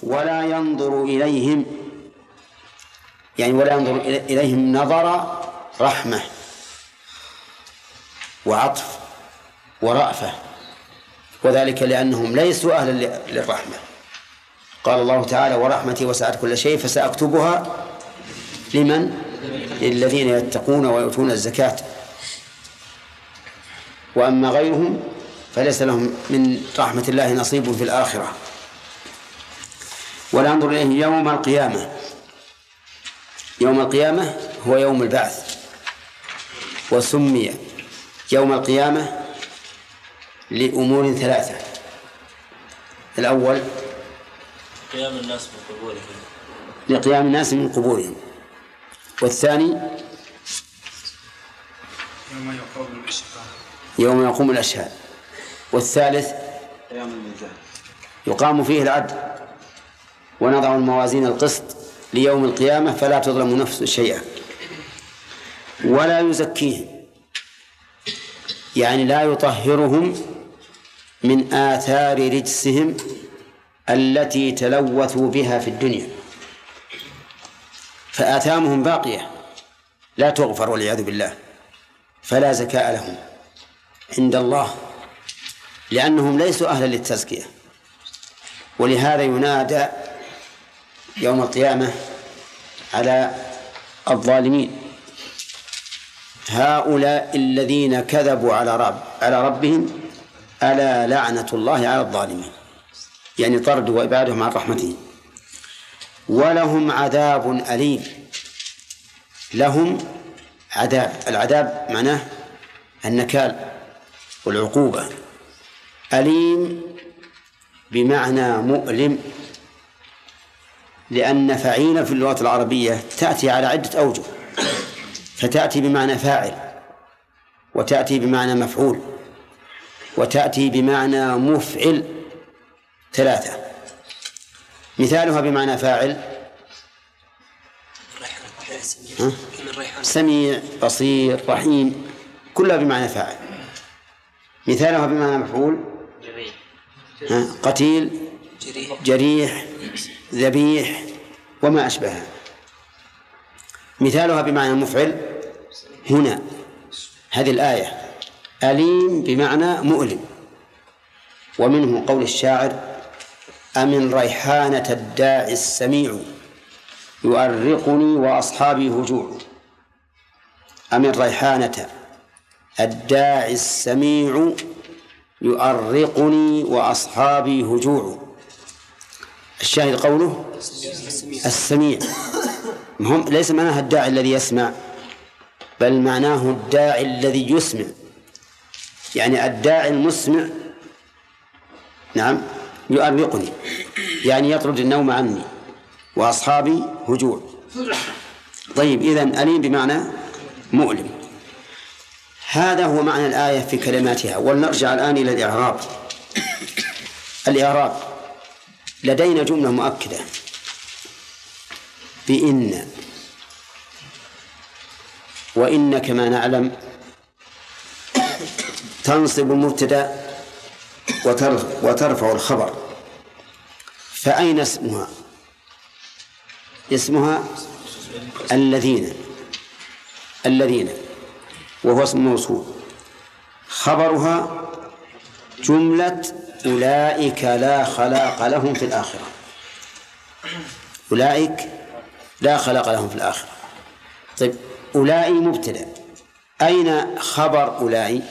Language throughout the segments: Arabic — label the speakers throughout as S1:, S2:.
S1: ولا ينظر إليهم، يعني ولا ينظر إليهم نظر رحمة وعطف ورأفة، وذلك لأنهم ليسوا أهلا للرحمة. قال الله تعالى: ورحمتي وسعت كل شيء فسأكتبها لمن؟ للذين يتقون ويؤتون الزكاة، وأما غيرهم فليس لهم من رحمة الله نصيب في الآخرة. ولا ينظر إليه يوم القيامة. يوم القيامة هو يوم البعث، وسمي يوم القيامة لأمور ثلاثة: الأول
S2: قيام الناس من قبورهم،
S1: لقيام الناس من قبورهم، والثاني يوم يقوم الأشهاد، والثالث يقام فيه العدل ونضع الموازين القسط ليوم القيامة فلا تظلم نفس شيئا. ولا يزكيهم، يعني لا يطهرهم من آثار رجسهم التي تلوثوا بها في الدنيا، فآثامهم باقية لا تغفر والعياذ بالله، فلا زكاء لهم عند الله لأنهم ليسوا أهلا للتزكية. ولهذا ينادى يوم القيامة على الظالمين: هؤلاء الذين كذبوا على ربهم ألا لعنة الله على الظالمين، يعني طرد وإبعادهم عن رحمته. ولهم عذاب أليم. لهم عذاب، العذاب معناه النكال والعقوبة. أليم بمعنى مؤلم، لأن فعيل في اللغة العربية تأتي على عدة أوجه، فتأتي بمعنى فاعل، وتأتي بمعنى مفعول، وتأتي بمعنى مفعل، ثلاثة. مثالها بمعنى فاعل: سميع، بصير، رحيم، كلها بمعنى فاعل. مثالها بمعنى مفعول: قتيل، جريح، ذبيح، وما أشبهها. مثالها بمعنى مفعل هنا هذه الآية: أليم بمعنى مؤلم. ومنه قول الشاعر: أمن ريحانة الداعي السميع يؤرقني وأصحابي هجوع. أمن ريحانة الداعي السميع يؤرقني وأصحابي هجوع. الشاهد قوله السميع، ليس معناه الداعي الذي يسمع، بل معناه الداعي الذي يسمع، يعني الداعي المسمع. نعم، يؤرقني يعني يطرد النوم عني، وأصحابي هجوع. طيب، إذن أليم بمعنى مؤلم. هذا هو معنى الآية في كلماتها. ولنرجع الآن إلى الإعراب. الإعراب: لدينا جملة مؤكدة بإن، وإن كما نعلم تنصب المبتدأ وترفع الخبر. فأين اسمها؟ اسمها الذين، وهو اسم موصول. خبرها جملة أولئك لا خلاق لهم في الآخرة. أولئك لا خلاق لهم في الآخرة. طيب، أولئك مبتدأ، أين خبر أولئك؟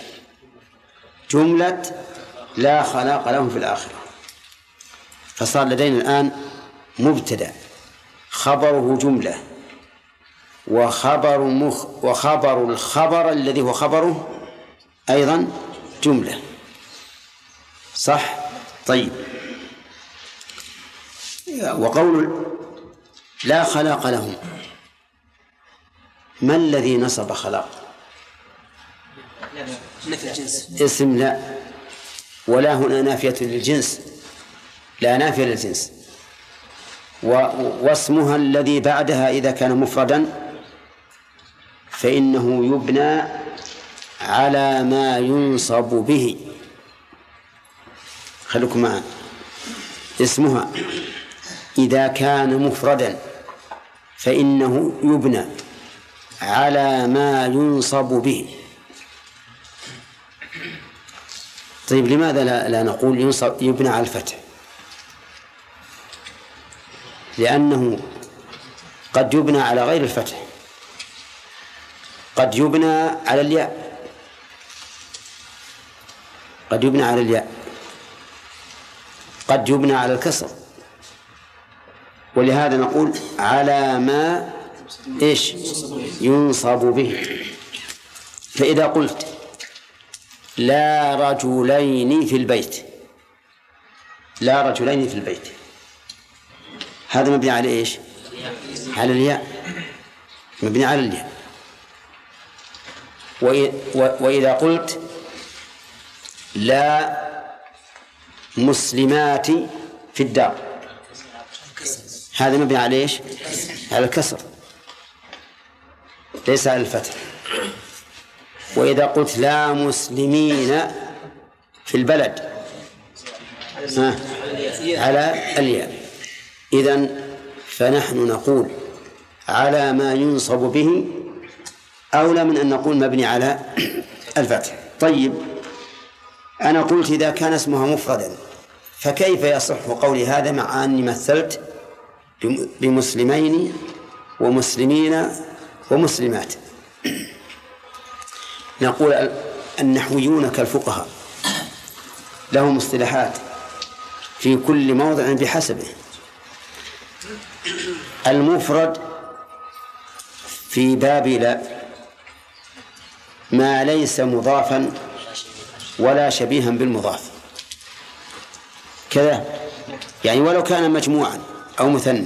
S1: جملة لا خلاق لهم في الآخرة. فصار لدينا الآن مبتدأ خبره جملة، وخبر الخبر الذي هو خبره أيضا جملة، صح؟ طيب، وقول لا خلاق لهم، ما الذي نصب خلاق؟
S3: نفي الجنس.
S1: اسم لا، ولا هنا نافية للجنس، لا نافية للجنس. واسمها الذي بعدها إذا كان مفردا فإنه يبنى على ما ينصب به. خلوكم معنا. اسمها إذا كان مفردا فإنه يبنى على ما ينصب به. طيب لماذا لا نقول يبنى على الفتح؟ لأنه قد يبنى على غير الفتح، قد يبنى على الياء، قد يبنى على الياء، قد يبنى على الكسر، ولهذا نقول على ما إيش ينصب به. فإذا قلت لا رجلين في البيت، لا رجلين في البيت، هذا مبني على إيش؟ على الياء، مبني على الياء. وإذا قلت لا مسلمات في الدار، هذا مبني على إيش؟ على الكسر ليس على الفتح. وإذا قلت لا مسلمين في البلد على الياء. إذن فنحن نقول على ما ينصب به أولى من أن نقول مبني على الفتح. طيب أنا قلت إذا كان اسمها مفردا فكيف يصح قولي هذا مع أني مثلت بمسلمين ومسلمين ومسلمات؟ نقول النحويون كالفقهاء لهم اصطلاحات في كل موضع بحسبه. المفرد في باب لا ما ليس مضافا ولا شبيها بالمضاف كذا، يعني ولو كان مجموعا أو مثنى.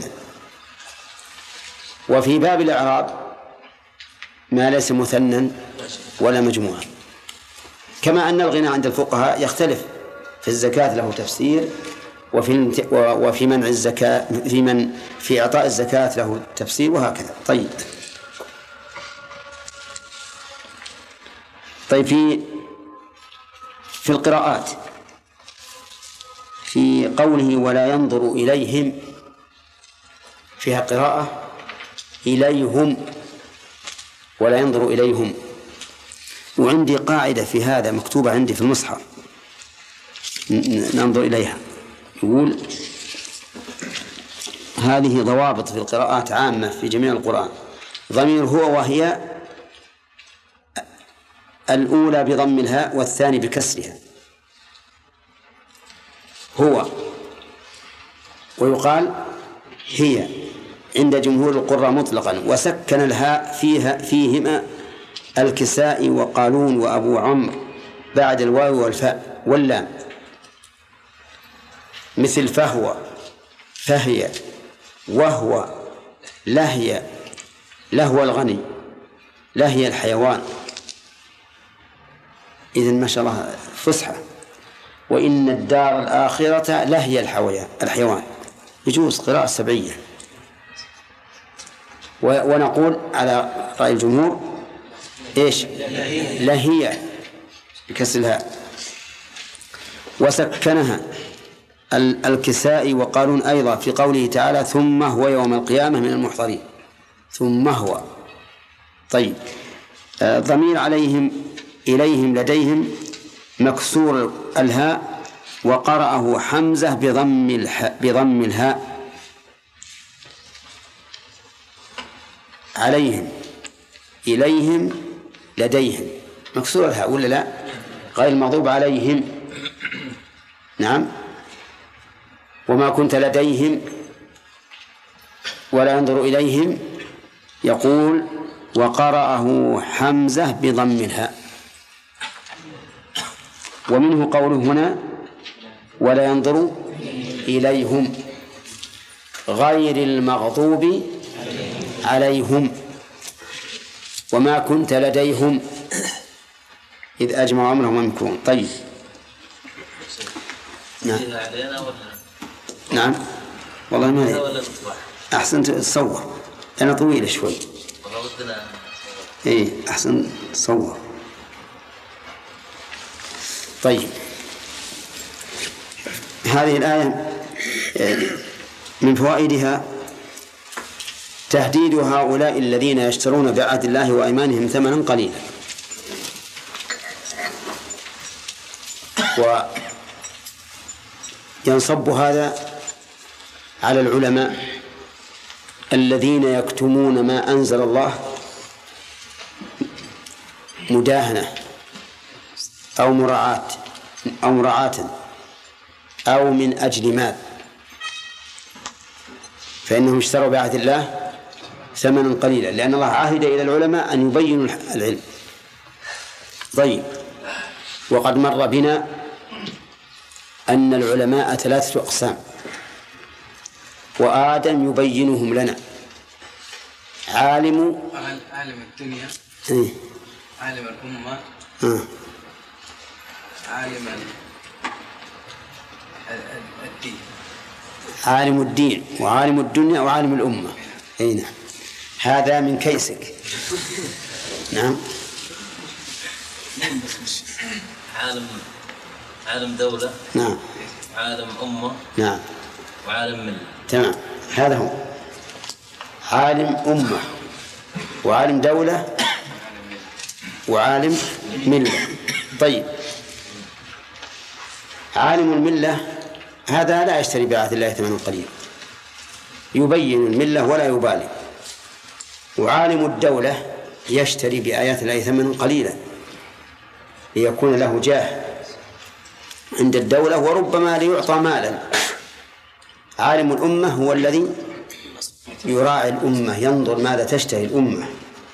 S1: وفي باب الإعراب ما ليس مثنى ولا مجموعا. كما أن الغنى عند الفقهاء يختلف، في الزكاة له تفسير، وفي منع الزكاة في إعطاء الزكاة له تفسير، وهكذا. طيب في القراءات في قوله ولا ينظر إليهم فيها قراءة إليهم ولا ينظر إليهم. وعندي قاعدة في هذا مكتوبة عندي في المصحف ننظر إليها، يقول هذه ضوابط في القراءات عامة في جميع القرآن. ضمير هو وهي الأولى بضم الهاء والثاني بكسرها هو، ويقال هي عند جمهور القراء مطلقا، وسكن الهاء فيهما الكسائي وقالون وأبو عمرو بعد الواو والفاء واللام، مثل فهو، فهي، وهو، لهي، لهو الغني، لهي الحيوان. إذن ما شاء الله فسحة. وإن الدار الآخرة لهي الحيوان، يجوز قراءة سبعية. ونقول على رأي الجمهور إيش؟ لهي بكسر الهاء. وسكنها الكسائي وقالون أيضا في قوله تعالى ثم هو يوم القيامة من المحضرين، ثم هو. طيب ضمير عليهم إليهم لديهم مكسور الهاء، وقرأه حمزة بضم الهاء. عليهم إليهم لديهم مكسور الهاء ولا لا؟ غير المغضوب عليهم. نعم. وما كنت لديهم ولا ينظر إليهم، يقول وقرأه حمزة بضم الهاء. ومنه قوله هنا ولا ينظر إليهم غير المغضوب عليهم، وما كنت لديهم إذ أجمعوا أمرهم ويمكرون. طيب نعم والله ما أحسنت تصور، أنا طويلة شوي. إيه أحسن تصور. طيب هذه الآية من فوائدها تهديد هؤلاء الذين يشترون بعهد الله وأيمانهم ثمنا قليلا، وينصب هذا على العلماء الذين يكتمون ما أنزل الله مداهنة أو مراعاة أو من أجل مال، فإنهم اشتروا بعهد الله ثمنا قليلا، لأن الله عهد إلى العلماء أن يبينوا العلم. طيب، وقد مر بنا أن العلماء 3 أقسام، وآدم يبينهم لنا: عالم
S3: الدنيا، عالم الأمة، عالم الدين.
S1: عالم الدين وعالم الدنيا وعالم الأمة. أي نعم، هذا من كيسك. نعم.
S2: عالم دولة.
S1: نعم.
S2: عالم أمة.
S1: نعم.
S2: وعالم ملة.
S1: تمام، هذا هو عالم أمة وعالم دولة وعالم ملة. طيب، عالم الملة هذا لا يشتري بعهد الله ثمنا قليلا، يبين الملة ولا يبالي. وعالم الدولة يشتري بآيات الله ثمنا قليلا ليكون له جاه عند الدولة وربما ليعطى مالا. عالم الأمة هو الذي يراعي الأمة، ينظر ماذا تشتهي الأمة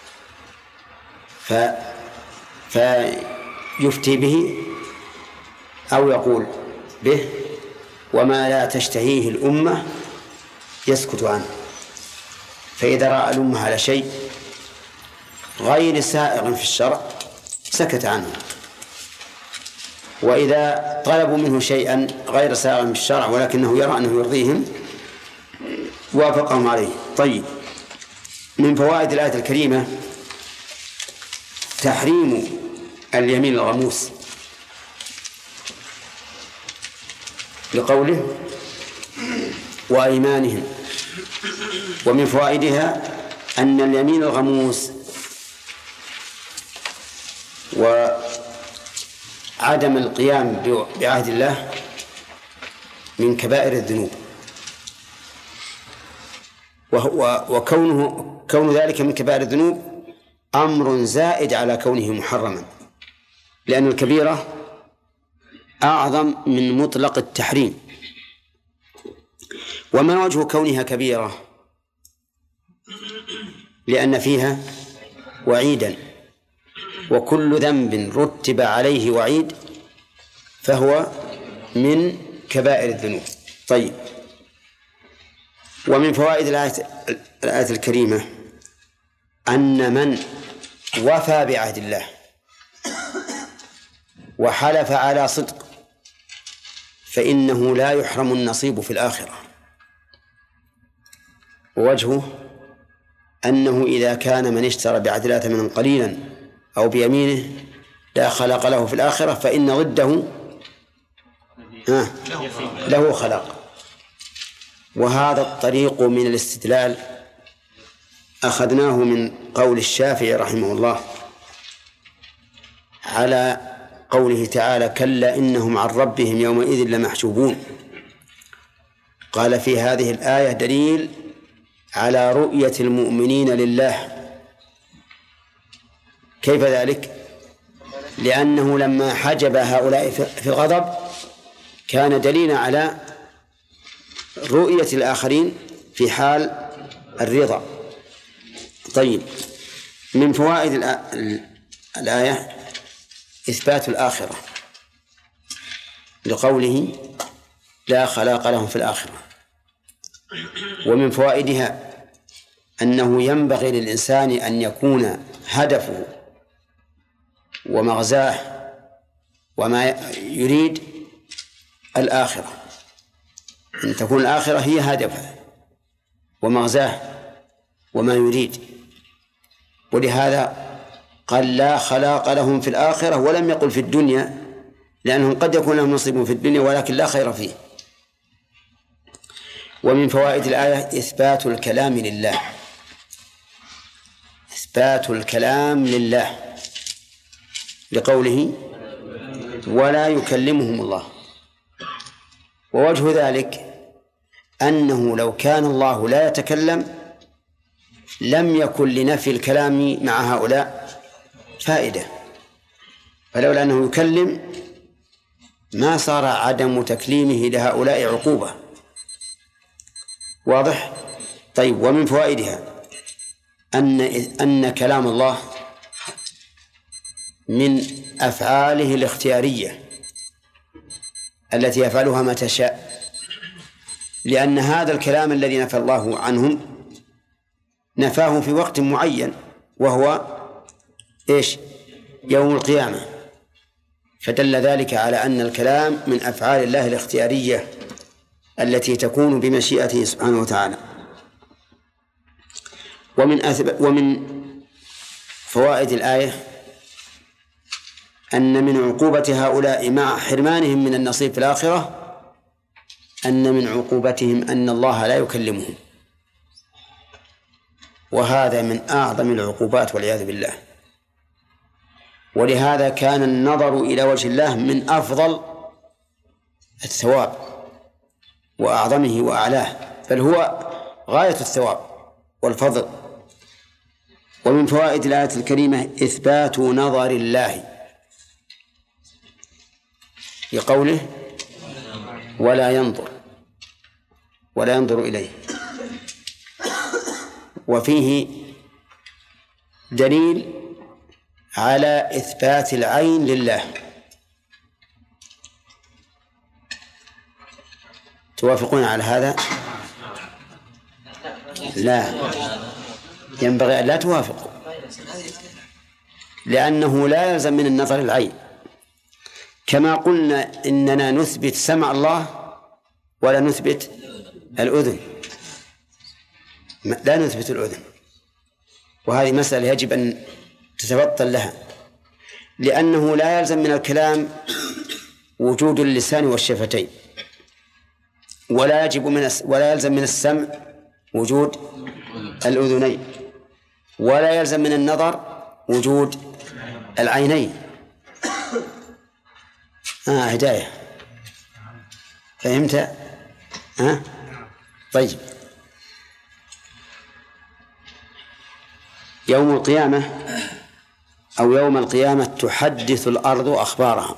S1: فيفتي به أو يقول به، وما لا تشتهيه الأمة يسكت عنه. فإذا رأى الأمة على شيء غير سائغ في الشرع سكت عنه، وإذا طلبوا منه شيئا غير سائغ في الشرع ولكنه يرى أنه يرضيهم وافقهم عليه. طيب، من فوائد الآية الكريمة تحريم اليمين الغموس لقوله وأيمانهم. ومن فوائدها أن اليمين الغموس وعدم القيام بعهد الله من كبائر الذنوب، وكون ذلك من كبائر الذنوب أمر زائد على كونه محرما، لأن الكبيرة أعظم من مطلق التحريم. وما وجه كونها كبيرة؟ لأن فيها وعيدا، وكل ذنب رتب عليه وعيد فهو من كبائر الذنوب. طيب، ومن فوائد الآية الكريمة أن من وفى بعهد الله وحلف على صدق فإنه لا يحرم النصيب في الآخرة. ووجهه أنه إذا كان من اشترى بعهد الله ثمنا قليلا أو بيمينه لا خلاق له في الآخرة فإن ضده له خلاق. وهذا الطريق من الاستدلال أخذناه من قول الشافعي رحمه الله على قوله تعالى كلا إنهم عن ربهم يومئذ لمحجوبون. قال في هذه الآية دليل على رؤية المؤمنين لله. كيف ذلك؟ لأنه لما حجب هؤلاء في الغضب كان دليلا على رؤية الآخرين في حال الرضا. طيب، من فوائد الآية إثبات الآخرة لقوله لا خلاق لهم في الآخرة. ومن فوائدها أنه ينبغي للإنسان أن يكون هدفه ومغزاه وما يريد الآخرة، أن تكون الآخرة هي هدفه ومغزاه وما يريد. ولهذا قال لا خلاق لهم في الآخرة ولم يقل في الدنيا، لأنهم قد يكون لهم نصيب في الدنيا ولكن لا خير فيه. ومن فوائد الآية إثبات الكلام لله، إثبات الكلام لله لقوله ولا يكلمهم الله. ووجه ذلك أنه لو كان الله لا يتكلم لم يكن لنفي الكلام مع هؤلاء فائدة، فلولا أنه يكلم ما صار عدم تكليمه لهؤلاء عقوبة. واضح؟ طيب، ومن فوائدها أن كلام الله من أفعاله الاختيارية التي يفعلها متى شاء، لأن هذا الكلام الذي نفى الله عنهم نفاه في وقت معين وهو إيش؟ يوم القيامة، فدل ذلك على أن الكلام من أفعال الله الاختيارية التي تكون بمشيئته سبحانه وتعالى. ومن فوائد الآية أن من عقوبة هؤلاء مع حرمانهم من النصيب في الآخرة أن من عقوبتهم أن الله لا يكلمهم، وهذا من أعظم العقوبات والعياذ بالله. ولهذا كان النظر إلى وجه الله من أفضل الثواب وأعظمه وأعلاه، بل هو غاية الثواب والفضل. ومن فوائد الآية الكريمة إثبات نظر الله لقوله ولا ينظر إليه، وفيه دليل على إثبات العين لله. توافقون على هذا؟ لا، ينبغي أن لا توافقوا، لأنه لا يلزم من النظر العين، كما قلنا إننا نثبت سمع الله ولا نثبت الأذن، لا نثبت الأذن، وهذه مسألة يجب أن تتبطل لها، لأنه لا يلزم من الكلام وجود اللسان والشفتين، ولا يلزم من السمع وجود الأذنين، ولا يلزم من النظر وجود العينين. هداية، فهمت؟ طيب، يوم القيامة أو يوم القيامة تحدث الأرض أخبارها،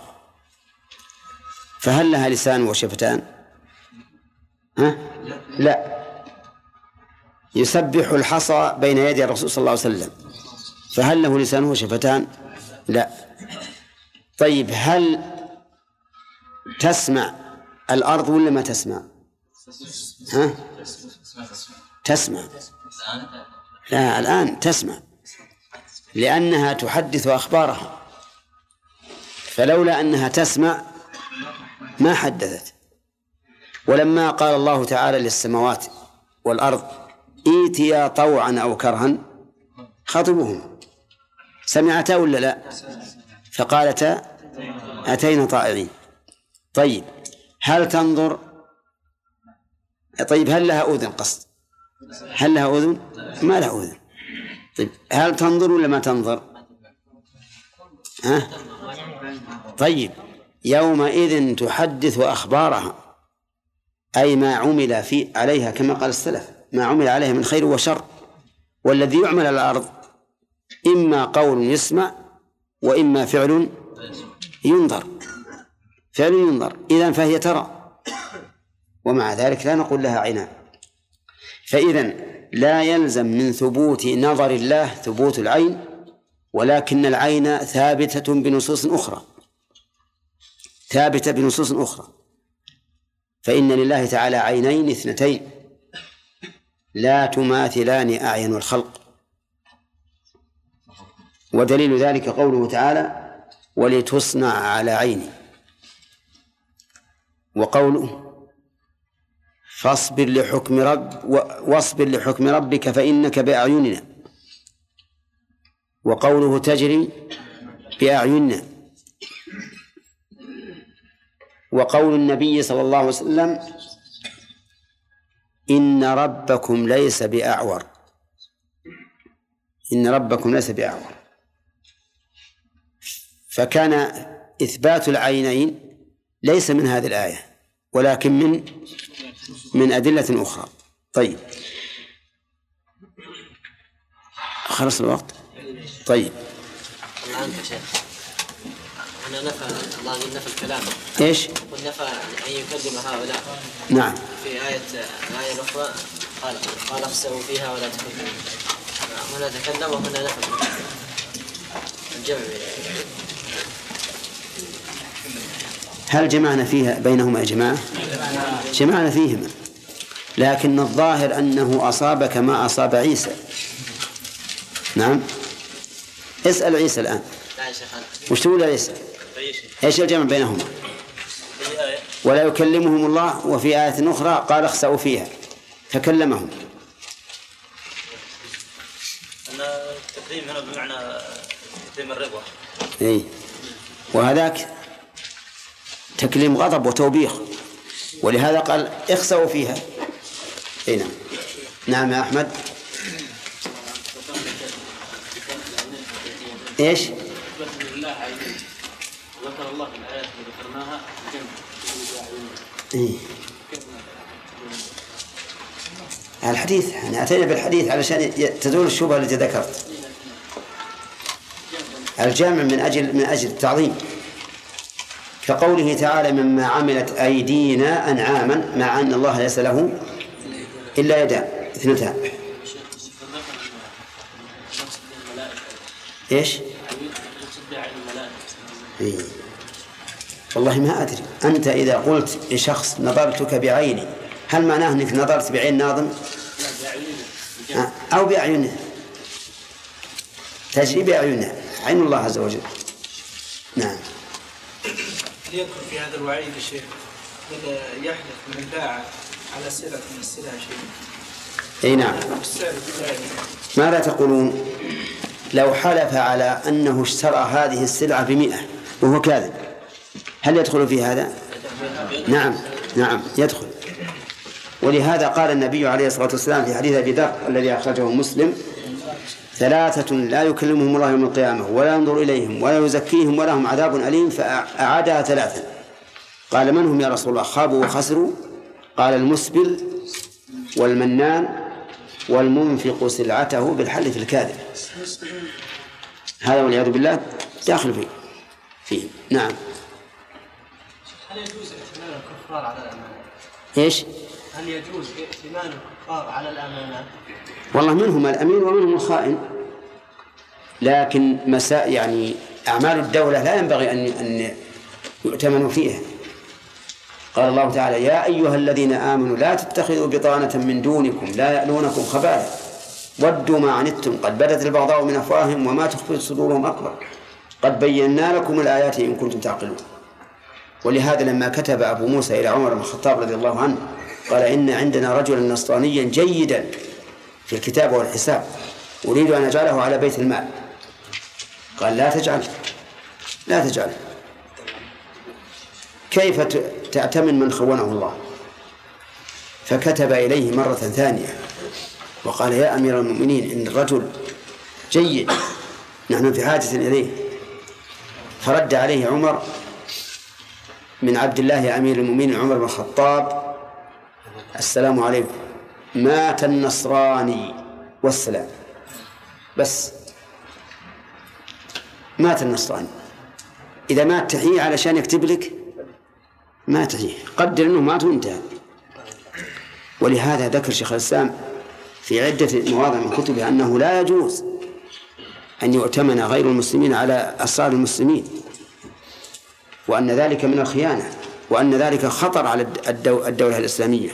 S1: فهل لها لسان وشفتان؟ لا. يسبح الحصى بين يدي الرسول صلى الله عليه وسلم، فهل له لسان وشفتان؟ لا. طيب، هل تسمع الأرض ولا ما تسمع؟ تسمع. لا، الآن تسمع، لأنها تحدث أخبارها، فلولا أنها تسمع ما حدثت. ولما قال الله تعالى للسماوات والأرض ائتيا طوعا أو كرها خاطبهم، سمعتا ولا لا؟ فقالتا أتينا طائعين. طيب، هل تنظر؟ طيب، هل لها أذن؟ قصد هل لها أذن؟ ما لها أذن. طيب، هل تنظر ولا ما تنظر؟ طيب، يومئذ تحدث أخبارها، أي ما عمل عليها، كما قال السلف ما عمل عليها من خير وشر. والذي يعمل على الأرض إما قول يسمع وإما فعل ينظر، إذن فهي ترى، ومع ذلك لا نقول لها عينان. فإذن لا يلزم من ثبوت نظر الله ثبوت العين، ولكن العين ثابتة بنصوص أخرى، فإن لله تعالى عينين اثنتين لا تماثلان أعين الخلق. ودليل ذلك قوله تعالى ولتصنع على عيني، وقوله واصبر لحكم ربك فإنك بأعيننا، وقوله تجري بأعيننا، وقول النبي صلى الله عليه وسلم إن ربكم ليس بأعور. إن ربكم ليس بأعور، فكان إثبات العينين ليس من هذه الآية ولكن من أدلة أخرى. طيب خلص الوقت. طيب
S4: الآن يا شيخ هنا نفى الله نفى الكلام.
S1: إيش؟
S4: ونفى أن يكلم هؤلاء.
S1: نعم.
S4: في الآية الأخرى قال اخسئوا فيها ولا تكلموا. هنا تكلم وهنا نفى الجمع.
S1: هل جمعنا فيها بينهما يا جماعة؟ جمعنا فيهما، لكن الظاهر أنه أصاب كما أصاب عيسى. نعم. اسأل عيسى الآن.
S4: لا يا شيخ.
S1: وش تقول عيسى؟ ايش الجمع بينهما؟ ولا يكلمهم الله، وفي آية أخرى قال اخسأوا فيها فكلمهم.
S2: أن التكريم هنا بمعنى تكريم الرضا.
S1: إيه، وهذاك تكليم غضب وتوبيخ، ولهذا قال اخسأوا فيها. إيه نعم. نعم يا أحمد. إيش؟
S4: ذكر الله في الآيات اللي ذكرناها
S1: إيه؟ الحديث يعني أتينا بالحديث علشان تزول الشبهة التي ذكرت. الجامع من أجل التعظيم، كقوله تعالى مما عملت أيدينا أنعاما، مع أن الله ليس له إلا يدان اثنتان. إيش؟ إيه؟ والله ما أدري. أنت إذا قلت لشخص نظرتك بعيني، هل معناه أنك نظرت بعين ناظم أو بأعينه؟ تجري بأعينه، عين الله عز وجل. نعم.
S3: يذكر في هذا الوعيد الشيخ يحدث من باع على سلعة من السلع شيء.
S1: أي نعم. ماذا تقولون لو حلف على أنه اشترى هذه السلعة ب100 وهو كاذب، هل يدخل في هذا؟ نعم نعم يدخل. ولهذا قال النبي عليه الصلاة والسلام في حديث أبي ذر الذي أخرجه مسلم: 3 لا يكلمهم الله يوم القيامة ولا ينظر إليهم ولا يزكيهم ولهم عذاب أليم، فأعادها 3. قال: من هم يا رسول الله؟ خابوا وخسروا. قال: المسبل والمنان والمنفق سلعته بالحلف الكاذب. هذا والعياذ بالله داخل فيه. نعم.
S4: هل يجوز ائتمان الكفار على الأمانات؟
S1: إيش؟
S4: هل يجوز ائتمان الكفار على الأمانات؟
S1: والله منهم الأمين ومنهم الخائن، لكن يعني أعمال الدولة لا ينبغي أن يؤتمنوا فيها. قال الله تعالى: يا أيها الذين آمنوا لا تتخذوا بطانة من دونكم لا يألونكم خبالا ودوا ما عنتم قد بدت البغضاء من أفواههم وما تخفي صدورهم أكبر قد بينا لكم الآيات إن كنتم تعقلون. ولهذا لما كتب أبو موسى إلى عمر بن الخطاب رضي الله عنه قال: إن عندنا رجلا نصرانيا جيدا في الكتاب والحساب أريد أن أجعله على بيت المال. قال: لا تجعل. كيف تأتمن من خونه الله؟ فكتب إليه مرة ثانية وقال: يا أمير المؤمنين إن الرجل جيد، نحن في حاجة إليه. فرد عليه عمر من عبد الله أمير المؤمنين عمر بن الخطاب: السلام عليكم. مات النصراني والسلام. بس مات النصراني. إذا مات تحيي علشان يكتب لك، ما تحيي، قدر أنه مات وانتهى. ولهذا ذكر شيخ الإسلام في عدة مواضع من كتبه أنه لا يجوز أن يؤتمن غير المسلمين على أسرار المسلمين، وأن ذلك من الخيانة، وأن ذلك خطر على الدولة الإسلامية.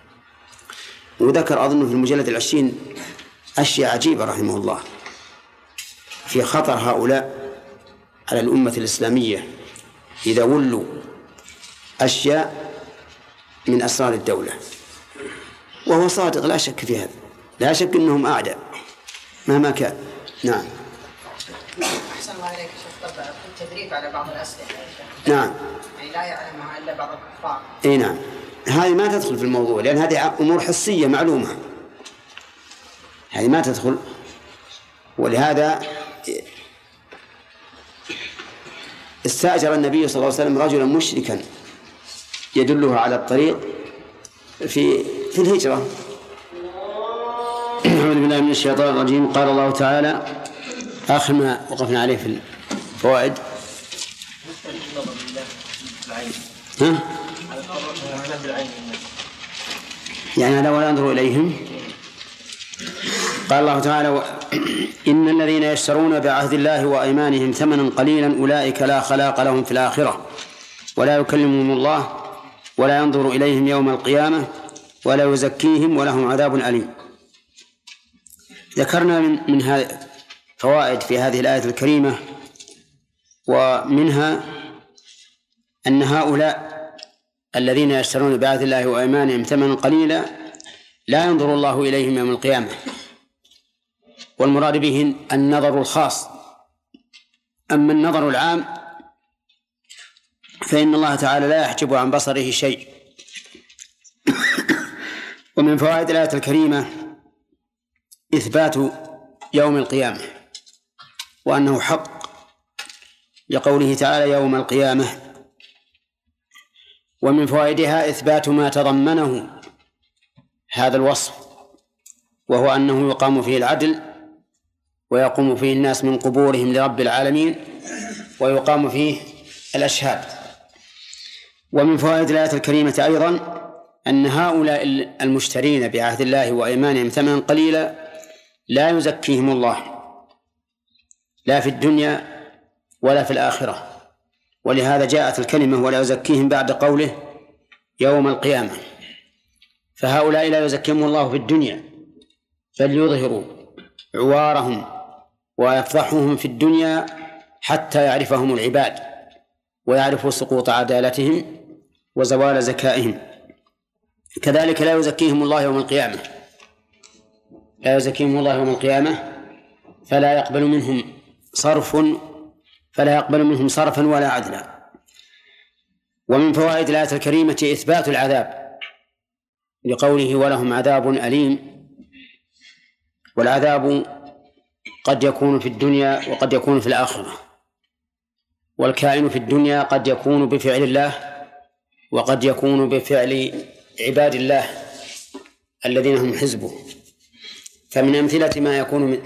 S1: وذكر أظن في المجلد 20 أشياء عجيبة رحمه الله في خطر هؤلاء على الأمة الإسلامية إذا ولوا أشياء من أسرار الدولة. وهو صادق لا شك في هذا، لا شك أنهم أعداء مهما كان. نعم.
S5: أحسن الله عليك شيخ. طبعا التدريب على بعض الأسلحة
S1: نعم،
S5: يعني لا يعلمها إلا بعض الكفار.
S1: اي نعم. هذه ما تدخل في الموضوع، لأن هذه أمور حسية معلومة، هذه ما تدخل. ولهذا استأجر النبي صلى الله عليه وسلم رجلا مشركا يدله على الطريق في الهجرة. أعوذ بالله من الشيطان الرجيم. قال الله تعالى آخر ما وقفنا عليه في الفوائد. يعني هذا ولا ينظر إليهم. قال الله تعالى إن الذين يشترون بعهد الله وأيمانهم ثمنا قليلا أولئك لا خلاق لهم في الآخرة ولا يكلمهم الله ولا ينظر إليهم يوم القيامة ولا يزكيهم ولهم عذاب أليم. ذكرنا من هذه فوائد في هذه الآية الكريمة، ومنها أن هؤلاء الذين يشترون بعهد الله وأيمانهم ثمنا قليلا لا ينظر الله إليهم يوم القيامة، والمراد به النظر الخاص. أما النظر العام فإن الله تعالى لا يحجب عن بصره شيء. ومن فوائد الآية الكريمة إثبات يوم القيامة وأنه حق، لقوله تعالى يوم القيامة. ومن فوائدها إثبات ما تضمنه هذا الوصف، وهو أنه يقام فيه العدل ويقوم فيه الناس من قبورهم لرب العالمين ويقام فيه الأشهاد. ومن فوائد الآية الكريمة أيضا أن هؤلاء المشترين بعهد الله وأيمانهم ثمنا قليلا لا يزكيهم الله لا في الدنيا ولا في الآخرة، ولهذا جاءت الكلمة ولا يزكيهم بعد قوله يوم القيامة. فهؤلاء لا يزكيهم الله في الدنيا، بل يظهروا عوارهم ويفضحهم في الدنيا حتى يعرفهم العباد ويعرفوا سقوط عدالتهم وزوال زكائهم. كذلك لا يزكيهم الله يوم القيامة، لا يزكيهم الله يوم القيامة فلا يقبل منهم صرفا ولا عدلا. ومن فوائد الآية الكريمة إثبات العذاب لقوله ولهم عذاب أليم. والعذاب قد يكون في الدنيا وقد يكون في الآخرة، والكائن في الدنيا قد يكون بفعل الله وقد يكون بفعل عباد الله الذين هم حزبه. فمن أمثلة ما يكون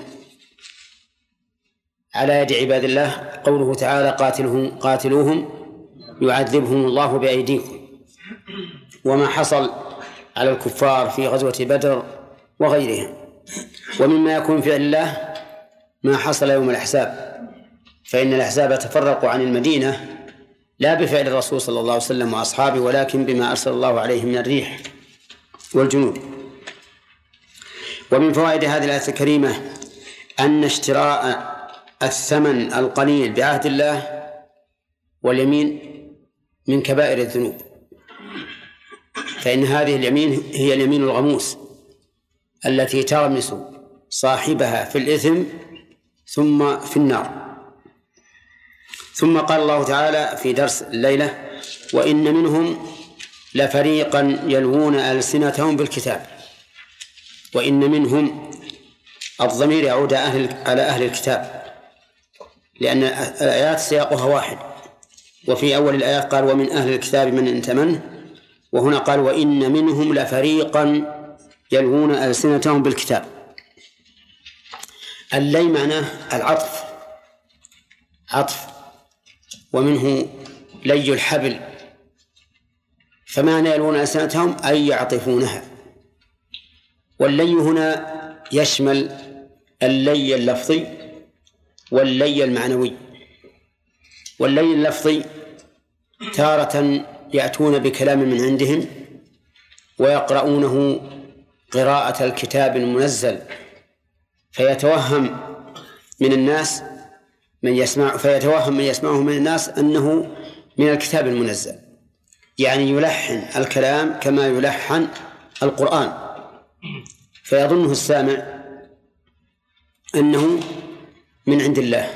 S1: على يد عباد الله قوله تعالى قاتلوهم يعذبهم الله بأيديكم، وما حصل على الكفار في غزوة بدر وغيرها. ومما يكون فعل الله ما حصل يوم الأحزاب، فإن الأحزاب تفرقوا عن المدينة لا بفعل الرسول صلى الله عليه وسلم وأصحابه، ولكن بما أرسل الله عليه من الريح والجنود. ومن فوائد هذه الآية الكريمة أن اشتراء الثمن القليل بعهد الله واليمين من كبائر الذنوب، فإن هذه اليمين هي اليمين الغموس التي تغمس صاحبها في الإثم ثم في النار. ثم قال الله تعالى في درس الليلة وإن منهم لفريقا يلوون ألسنتهم بالكتاب. وإن منهم الضمير يعود على أهل الكتاب، لأن الآيات سياقها واحد، وفي أول الآيات قال ومن أهل الكتاب من أنت منه، وهنا قال وإن منهم لفريقا يلوون ألسنتهم بالكتاب. اللي معناه العطف، ومنه لي الحبل، فمعنى يلوون ألسنتهم أي يعطفونها. واللي هنا يشمل اللي اللفظي واللي المعنوي. واللي اللفظي تارة يأتون بكلام من عندهم ويقرؤونه قراءة الكتاب المنزل، فيتوهم من يسمعه من الناس أنه من الكتاب المنزل، يعني يلحن الكلام كما يلحن القرآن، فيظنه السامع أنه من عند الله.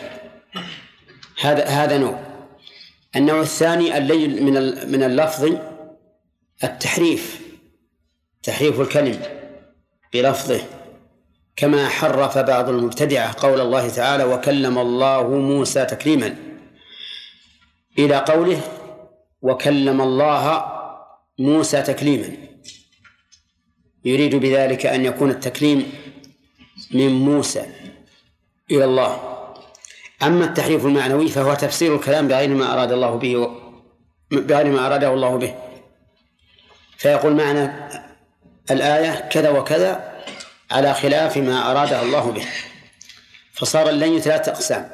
S1: هذا نوع. النوع الثاني اللي من اللفظ التحريف، تحريف الكلم بلفظه، كما حرف بعض المبتدعة قول الله تعالى وكلم الله موسى تكليما إلى قوله وكلم الله موسى تكليما، يريد بذلك أن يكون التكليم من موسى إلى الله. أما التحريف المعنوي فهو تفسير الكلام بغير ما أراد الله به بغير ما أراده الله به، فيقول معنى الآية كذا وكذا على خلاف ما أراده الله به، فصار اللين 3 أقسام: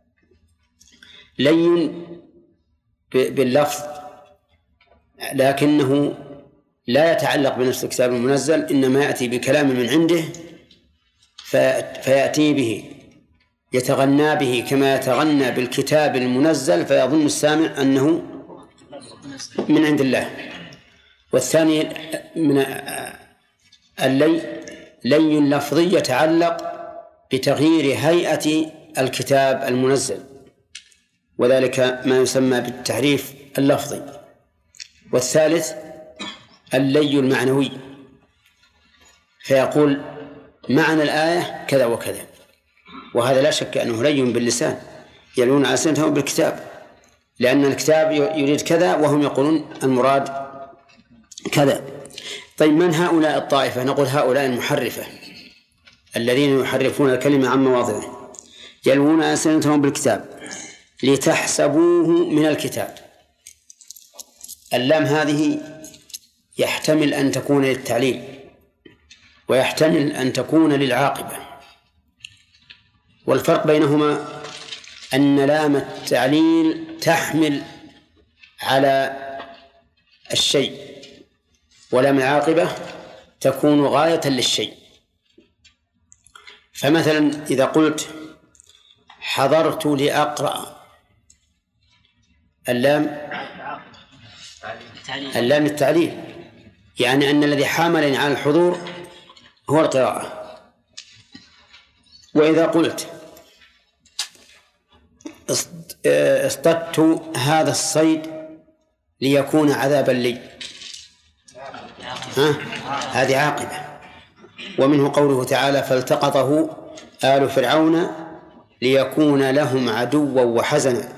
S1: لين باللفظ لكنه لا يتعلق بنفس الكتاب المنزل، إنما يأتي بكلام من عنده فيأتي به يتغنى به كما يتغنى بالكتاب المنزل فيظن السامع أنه من عند الله. والثاني من لين لفظي يتعلق بتغيير هيئة الكتاب المنزل، وذلك ما يسمى بالتحريف اللفظي. والثالث اللين المعنوي، فيقول معنى الآية كذا وكذا، وهذا لا شك أنه لين باللسان، يلون ألسنتهم بالكتاب، لأن الكتاب يريد كذا وهم يقولون المراد كذا. طيب من هؤلاء الطائفة؟ نقول هؤلاء المحرفة الذين يحرفون الكلمة عن مواضعه، يلوون ألسنتهم بالكتاب لتحسبوه من الكتاب. اللام هذه يحتمل أن تكون للتعليل ويحتمل أن تكون للعاقبة، والفرق بينهما أن لام التعليل تحمل على الشيء، ولام العاقبة تكون غاية للشيء. فمثلا إذا قلت حضرت لأقرأ، اللام التعليل، يعني أن الذي حاملني على الحضور هو القراءة. وإذا قلت اصطدت هذا الصيد ليكون عذابا لي، هذه عاقبة. ومنه قوله تعالى فالتقطه آل فرعون ليكون لهم عدوا وحزنا،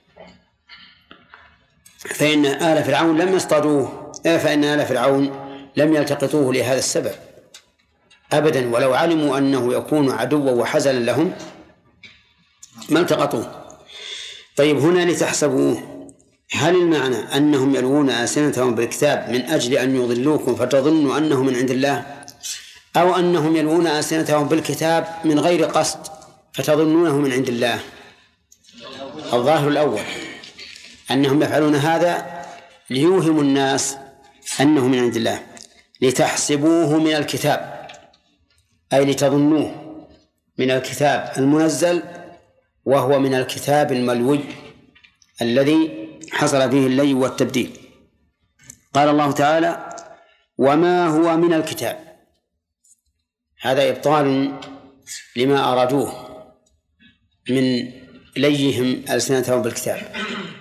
S1: فإن آل فرعون لم يصطادوه، فإن آل فرعون لم يلتقطوه لهذا السبب أبدا، ولو علموا أنه يكون عدوا وحزنا لهم ما التقطوه. طيب هنا لتحسبوه، هل المعنى أنهم يلوون ألسنتهم بالكتاب من أجل أن يضلوكم فتظنوا أنه من عند الله، أو أنهم يلوون ألسنتهم بالكتاب من غير قصد فتظنونه من عند الله؟ الظاهر الأول، أنهم يفعلون هذا ليوهموا الناس أنه من عند الله. لتحسبوه من الكتاب أي لتظنوه من الكتاب المنزل، وهو من الكتاب الملوي الذي حصل فيه اللي والتبديل. قال الله تعالى وما هو من الكتاب، هذا إبطال لما أرادوه من ليهم ألسنتهم بالكتاب،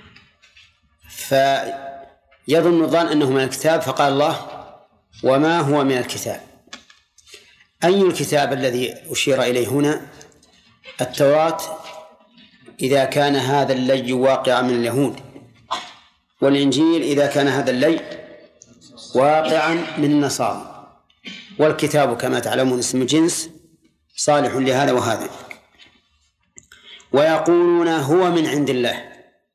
S1: فيظن الظان أنه من الكتاب، فقال الله وما هو من الكتاب. أي الكتاب الذي أشير إليه هنا؟ التوراة إذا كان هذا اللي واقعا من اليهود، والإنجيل إذا كان هذا اللي واقعا من النصارى، والكتاب كما تعلمون اسم جنس صالح لهذا وهذا. ويقولون هو من عند الله،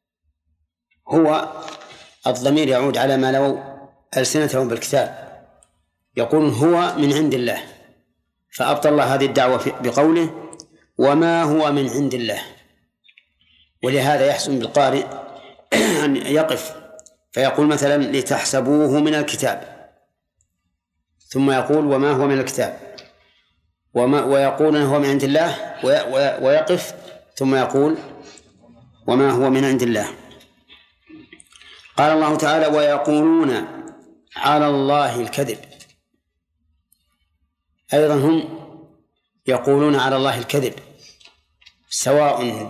S1: هو الضمير يعود على ما لو ألسنتهم بالكتاب، يقول هو من عند الله، فأبطل الله هذه الدعوة بقوله وما هو من عند الله. ولهذا يحسن بالقارئ أن يقف فيقول مثلا لتحسبوه من الكتاب، ثم يقول وما هو من الكتاب، ويقول هو من عند الله، ويقف ثم يقول وما هو من عند الله. قال الله تعالى ويقولون على الله الكذب، أيضا هم يقولون على الله الكذب، سواء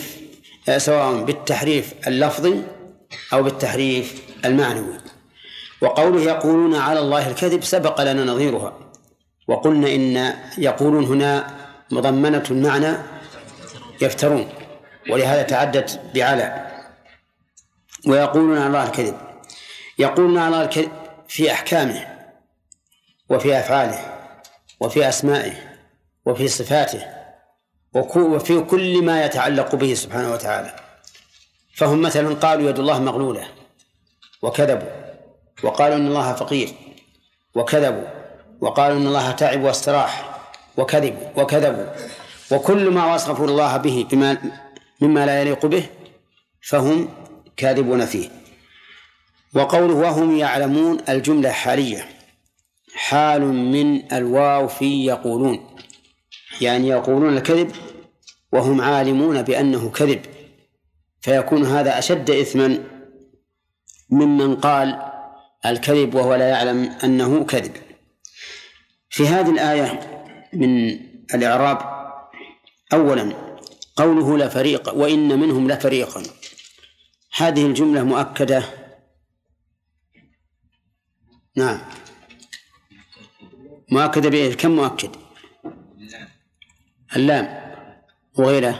S1: بالتحريف اللفظي أو بالتحريف المعنوي. وقوله يقولون على الله الكذب سبق لنا نظيرها، وقلنا إن يقولون هنا مضمنة المعنى يفترون، ولهذا تعدت بعلى. ويقولون على الله الكذب، يقولون على الله الكذب في أحكامه وفي أفعاله وفي أسمائه وفي صفاته وفي كل ما يتعلق به سبحانه وتعالى. فهم مثلا قالوا يد الله مغلولة وكذبوا، وقالوا إن الله فقير وكذبوا، وقالوا إن الله تعب واستراح وكذبوا، وكل ما وصفوا الله به مما لا يليق به فهم كاذبون فيه. وقوله وهم يعلمون الجملة حالية، حال من الواو في يقولون، يعني يقولون الكذب وهم عالمون بأنه كذب، فيكون هذا أشد إثما ممن قال الكذب وهو لا يعلم أنه كذب. في هذه الآية من الإعراب أولا قوله لفريق وإن منهم لفريقا، هذه الجملة مؤكدة. نعم مؤكدة بإيه؟ كم مؤكد؟ اللام وغيره.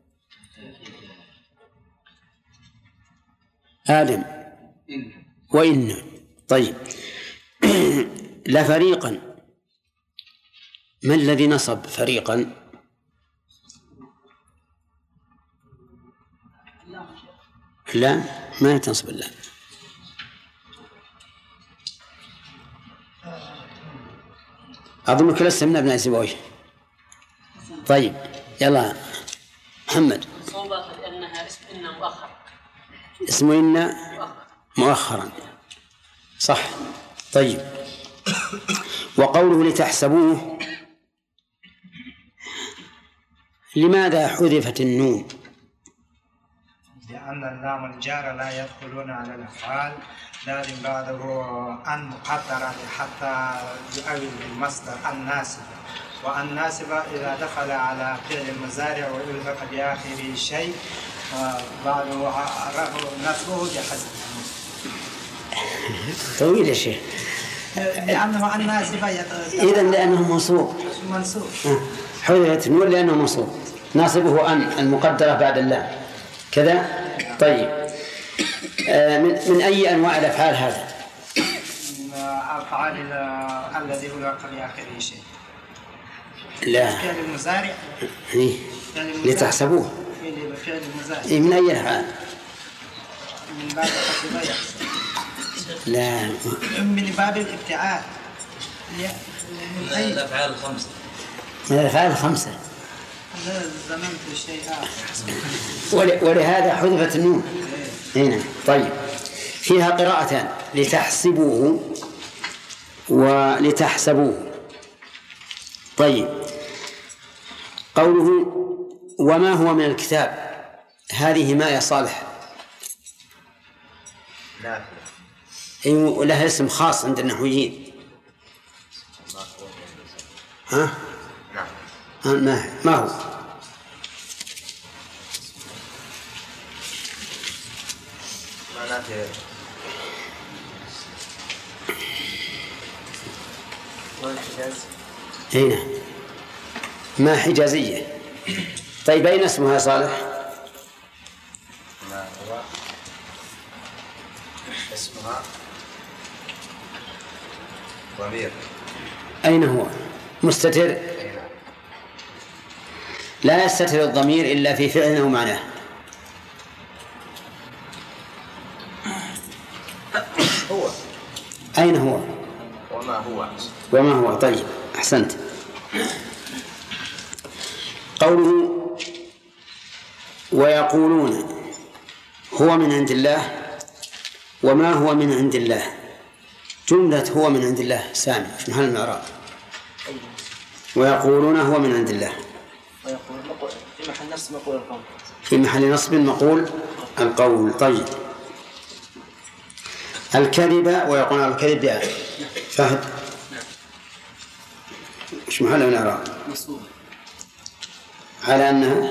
S1: آدم وإن. طيب لفريقا، ما الذي نصب فريقا؟ لا ما تنصب اللام. أظنك لست من أبناء سيبويه. طيب يلا محمد.
S6: صوبة لأنها اسم إن مؤخر.
S1: اسم إن مؤخرا صح. طيب وقوله لتحسبوه، لماذا حذفت النون؟
S7: لأن اللام الجار لا يدخلون على الأفعال، لازم بعده أن مقدرة حتى يؤول بالمصدر الناسب، والناسب إذا دخل على فعل المضارع ويلحق بآخره شيء بعده نصبه بحذف.
S1: طويل يا شيخ.
S7: لأنه الناسب
S1: إذن لأنه منصوب. حذفت النون لأنه منصوب، ناصبه أن المقدرة بعد اللام كذا. طيب من أي أنواع الأفعال هذا؟
S7: أفعال الذي يلحق بآخره شيء.
S1: لا
S7: فعل المضارع
S1: لتحسبوه
S7: فعل المضارع
S1: من أي الأفعال؟
S7: من باب حسب يحسب.
S1: لا
S7: من باب الابتعاد.
S2: من الأفعال الخمسة.
S1: من الأفعال الخمسة.
S7: زمنت الشيء
S1: ولهذا حذفت النون هنا. طيب فيها قراءتان، لتحسبوه ولتحسبوه. طيب قوله وما هو من الكتاب، هذه ما يا صالح لها اسم خاص عند النحويين. ها؟ ما هو؟ هنا ما حجازية. طيب أين اسمها يا صالح؟
S8: ما هو اسمها ضمير.
S1: أين هو؟ مستتر؟ لا يستتر الضمير إلا في فعل أو معناه.
S8: هو
S1: أين هو؟ وما هو. طيب أحسنت. قوله ويقولون هو من عند الله وما هو من عند الله، جملة هو من عند الله سامي في محل الإعراب. ويقولون هو من عند الله
S6: في محل نصب مقول القول.
S1: في محل نصب مقول القول. طيب الكذب ويقولون الكذب يا فهد مش محل الإعراب
S6: مصبوغ
S1: على أنها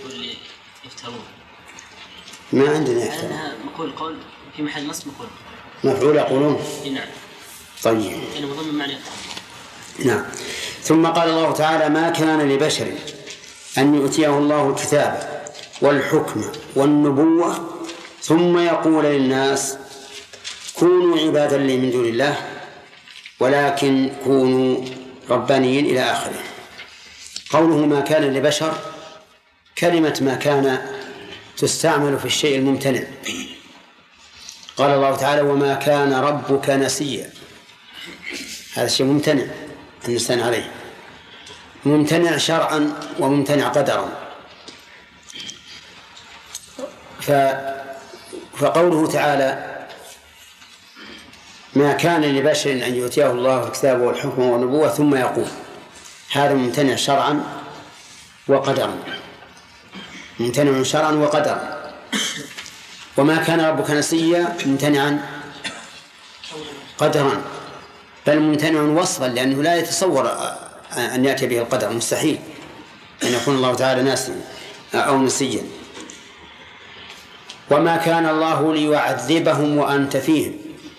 S6: يفترون.
S1: ما عندنا
S6: على أنها مقول قول في محل نصب مقول.
S1: مفعول يقولون.
S6: نعم.
S1: طيب.
S6: إنه ضمن معنى.
S1: نعم. ثم قال الله تعالى: ما كان لبشر أن يؤتيه الله الكتاب والحكم والنبوة ثم يقول للناس كونوا عبادا لي من دون الله ولكن كونوا ربانيين إلى آخره. قوله ما كان لبشر، كلمة ما كان تستعمل في الشيء الممتنع. قال الله تعالى: وما كان ربك نسيا. هذا الشيء ممتنع النسيان عليه، ممتنع شرعا وممتنع قدرا. فقوله تعالى: ما كان لبشر أن يؤتيه الله الكتاب والحكم والنبوة ثم يقول، هذا ممتنع شرعا وقدرا، ممتنع شرعا وقدرا. وما كان ربك نسيا ممتنعا قدرا، بل ممتنع وصفا، لأنه لا يتصور أن يأتي به القدر، مستحيل أن يكون الله تعالى ناسيا أو نسيا. وما كان الله ليعذبهم وأنت فيهم،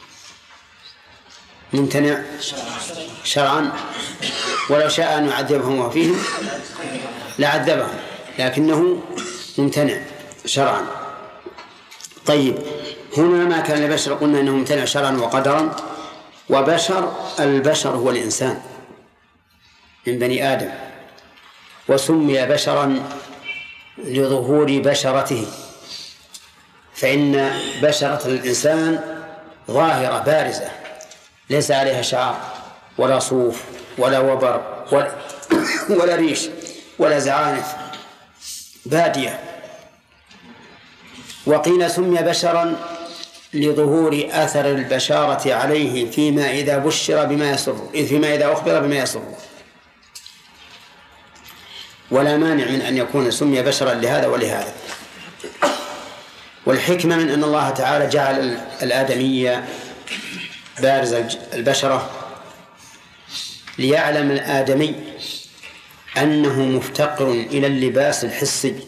S1: ممتنع شرعا، ولو شاء أن يعذبهم وفيهم لعذبهم، لكنه ممتنع شرعا. طيب، هنا ما كان لبشر، قلنا أنه ممتنع شرعا وقدرا. وبشر، البشر هو الإنسان من بني آدم، وسمي بشرا لظهور بشرته، فإن بشرة الإنسان ظاهرة بارزة ليس عليها شعر ولا صوف ولا وبر ولا ريش ولا زعانف، بادية. وقيل سمي بشرا لظهور أثر البشارة عليه فيما إذا بشر بما يسر، فيما إذا أخبر بما يسر. ولا مانع من أن يكون سمي بشرا لهذا ولهذا. والحكمة من أن الله تعالى جعل الآدمية بارز البشرة ليعلم الآدمي أنه مفتقر إلى اللباس الحسي،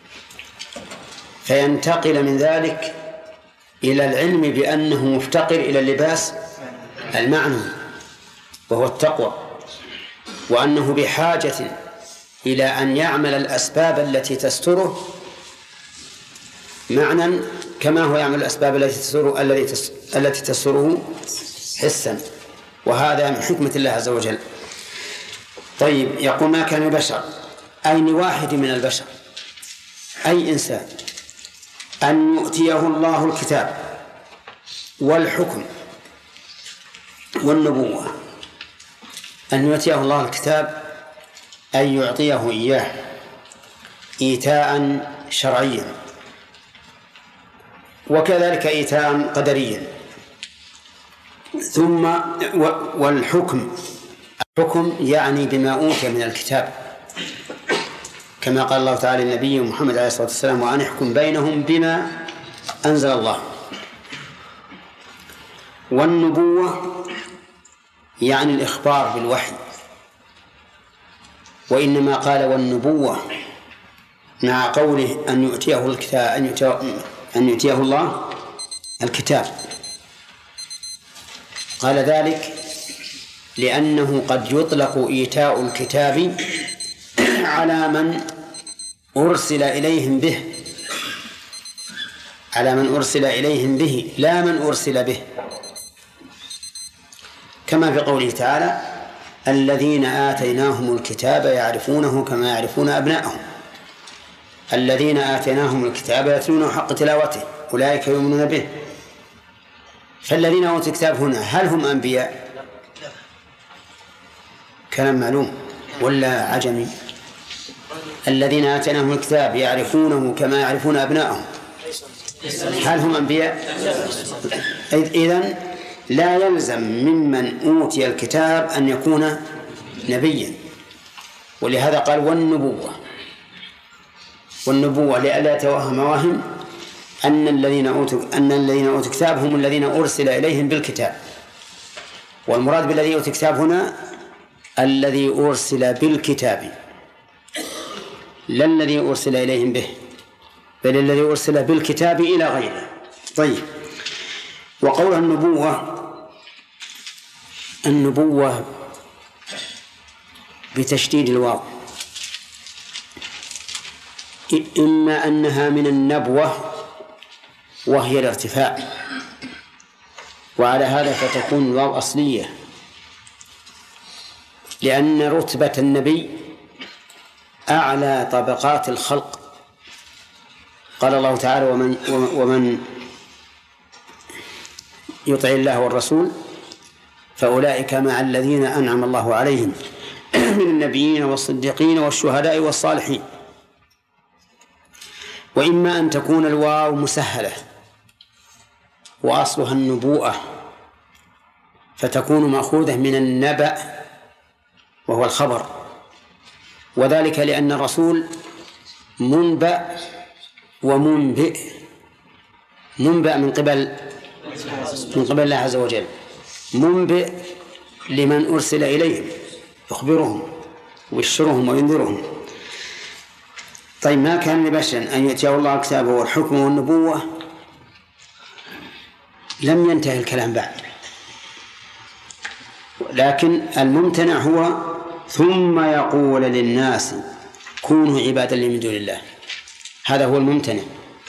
S1: فينتقل من ذلك إلى العلم بأنه مفتقر إلى اللباس المعنوي وهو التقوى، وأنه بحاجة إلى أن يعمل الأسباب التي تستره معنى كما هو يعمل الأسباب التي تستره حسا، وهذا من حكمة الله عز وجل. طيب، يقول ما كان البشر أي واحد من البشر، أي إنسان، أن يؤتيه الله الكتاب والحكم والنبوة. أن يؤتيه الله الكتاب أن يعطيه إياه إيتاء شرعيا، وكذلك إيتاء قدريا. ثم والحكم، الحكم يعني بما أوتي من الكتاب، كما قال الله تعالى للنبي محمد عليه الصلاة والسلام: وأن احكم بينهم بما أنزل الله. والنبوة يعني الإخبار بالوحي، وإنما قال والنبوة مع قوله أن يؤتيه الكتاب، أن يؤتيه الله الكتاب. قال ذلك لأنه قد يطلق إيتاء الكتاب على من أرسل إليهم به، على من أرسل إليهم به، لا من أرسل به، كما في قوله تعالى: الذين آتيناهم الكتاب يعرفونه كما يعرفون أبناءهم. الذين آتيناهم الكتاب يتلونه حق تلاوته أولئك يؤمنون به. فالذين أوتوا الكتاب هنا هل هم أنبياء؟ كلام معلوم ولا عجمي؟ الذين آتيناهم الكتاب يعرفونه كما يعرفون أبناءهم، هل هم أنبياء؟ إذن لا يلزم ممن أوتي الكتاب أن يكون نبيا. ولهذا قال والنبوة لئلا يتوهم واهم أن الذين أوتوا الكتاب هم الذين أرسل إليهم بالكتاب. والمراد بالذي أوتوا الكتاب هنا الذي أرسل بالكتاب، لا الذي أرسل إليهم به، بل الذي أرسل بالكتاب إلى غيره. طيب، وقول النبوة بتشديد الواو، إما أنها من النبوة وهي الارتفاع، وعلى هذا فتكون الواو أصلية، لأن رتبة النبي أعلى طبقات الخلق. قال الله تعالى: ومن يطع الله والرسول فأولئك مع الذين أنعم الله عليهم من النبيين والصديقين والشهداء والصالحين. وإما أن تكون الواو مسهلة وأصلها النبوءة، فتكون مأخوذة من النبأ وهو الخبر، وذلك لأن الرسول منبأ ومنبئ. منبأ من قبل الله عز وجل، منبئ لمن أرسل إليهم يخبرهم ويبشرهم وينذرهم. طيب، ما كان لبشر أن يأتيه الله كتابه والحكم والنبوة، لم ينتهي الكلام بعد، لكن الممتنع هو ثم يقول للناس كونوا عبادا لي من دون الله. هذا هو الممتنع،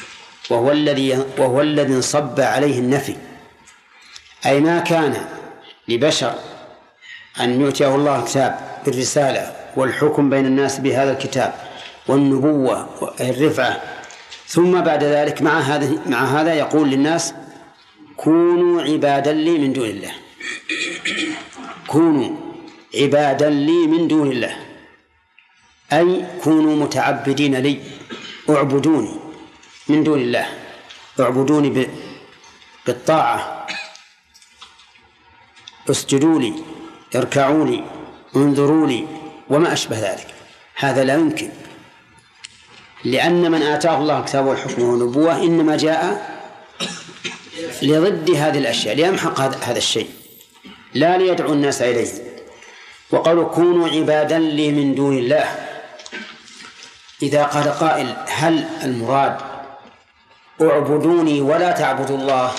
S1: وهو الذي انصب عليه النفي، أي ما كان لبشر أن يؤتيه الله كتاب بالرسالة والحكم بين الناس بهذا الكتاب والنبوة والرفعة، ثم بعد ذلك مع هذا يقول للناس كونوا عبادا لي من دون الله. كونوا عبادا لي من دون الله، أي كونوا متعبدين لي، اعبدوني من دون الله، اعبدوني بالطاعة، اسجدوا لي، اركعوا لي، انظروا لي، وما أشبه ذلك. هذا لا يمكن، لأن من آتاه الله كتابه والحكم والنبوة إنما جاء لضد هذه الأشياء، ليمحق هذا الشيء، لا ليدعو الناس إليه. وقالوا كونوا عبادا لي من دون الله. إذا قال قائل: هل المراد اعبدوني ولا تعبدوا الله،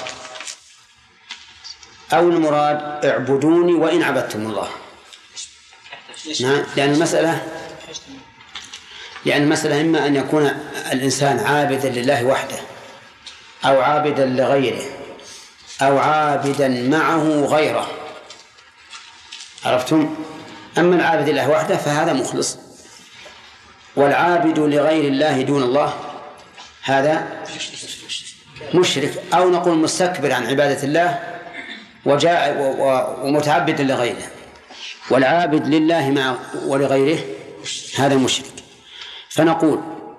S1: أو المراد اعبدوني وإن عبدتم الله؟ نعم، لأن المسألة إما أن يكون الإنسان عابدا لله وحده، أو عابدا لغيره، أو عابدا معه غيره. عرفتم؟ أما العابد لله وحده فهذا مخلص، والعابد لغير الله دون الله هذا مشرك، أو نقول مستكبر عن عبادة الله ومتعبد لغيره. والعابد لله ولغيره هذا مشرك. فنقول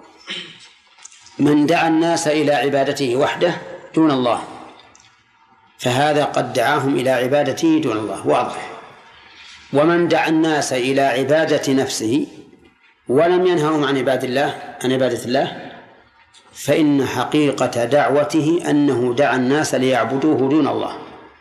S1: من دعا الناس إلى عبادته وحده دون الله فهذا قد دعاهم إلى عبادته دون الله، واضح. ومن دعا الناس إلى عبادة نفسه ولم ينههم عن عبادة الله فإن حقيقة دعوته أنه دعا الناس ليعبدوه دون الله.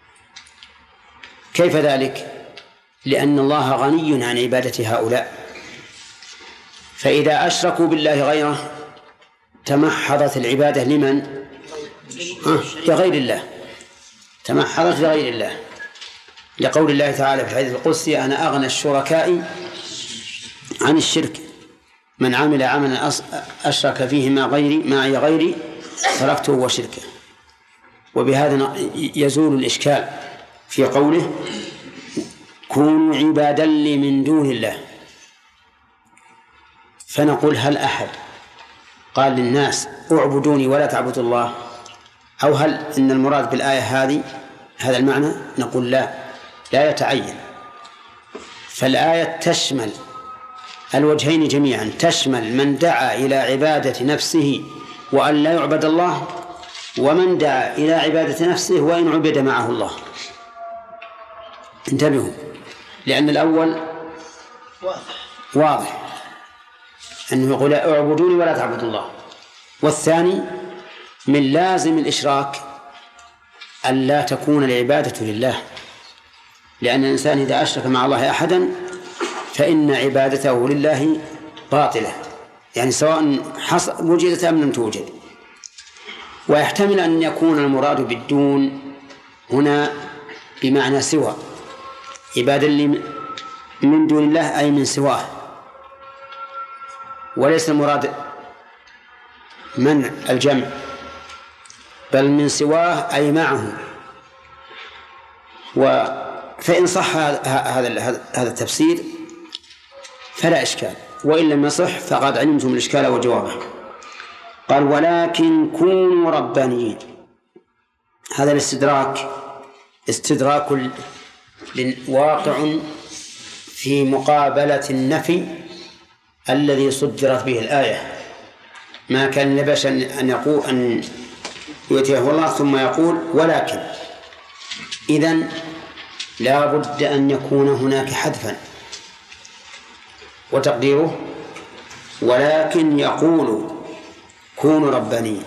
S1: كيف ذلك؟ لأن الله غني عن عبادة هؤلاء، فإذا أشركوا بالله غيره تمحضت العبادة لمن؟ لغير الله، تمحضت لغير الله، لقول الله تعالى في الحديث القدسي: أنا أغنى الشركاء عن الشرك، من عمل عملا أشرك فيه معي غيري تركته وشركه. وبهذا يزول الإشكال في قوله كونوا عبادا لي من دون الله. فنقول: هل أحد قال للناس اعبدوني ولا تعبدوا الله؟ أو هل إن المراد بالآية هذا المعنى؟ نقول لا يتعين. فالآية تشمل الوجهين جميعا، تشمل من دعا إلى عبادة نفسه وأن لا يعبد الله، ومن دعا إلى عبادة نفسه وإن عبد معه الله. انتبهوا، لأن الأول واضح أنه يقول اعبدوني ولا تعبدوا الله، والثاني من لازم الإشراك أن لا تكون العبادة لله، لأن الإنسان إذا أشرك مع الله أحدا فإن عبادته لله باطلة، يعني سواء وجدت أم لم توجد. ويحتمل أن يكون المراد بالدون هنا بمعنى سوى، عباد اللي من دون الله أي من سواه، وليس المراد منع الجمع، بل من سواه أي معه. فإن صح هذا التفسير فلا إشكال، وإن لم يصح فقد علمتم الإشكال وجوابه. قال ولكن كونوا ربانيين. هذا الاستدراك استدراك واقع في مقابلة النفي الذي صدرت به الآية. ما كان لبشر أن يقول أن يؤتيه الله ثم يقول ولكن، إذن لا بد أن يكون هناك حذفا، وتقديره ولكن يقول كونوا ربانيين،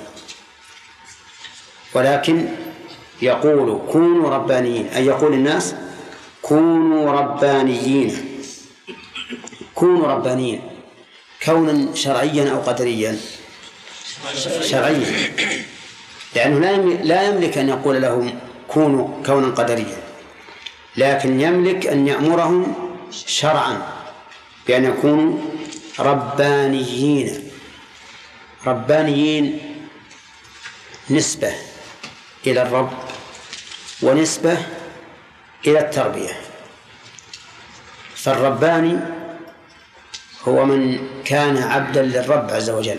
S1: ولكن يقول كونوا ربانيين أي يقول الناس كونوا ربانيين. كونوا ربانيين كونا شرعيا أو قدريا؟ شرعيا، لأنه لا يملك أن يقول لهم كونوا كونا قدريا، لكن يملك أن يأمرهم شرعا بأن يكونوا ربانيين. ربانيين نسبة إلى الرب ونسبة إلى التربية. فالرباني هو من كان عبدا للرب عز وجل.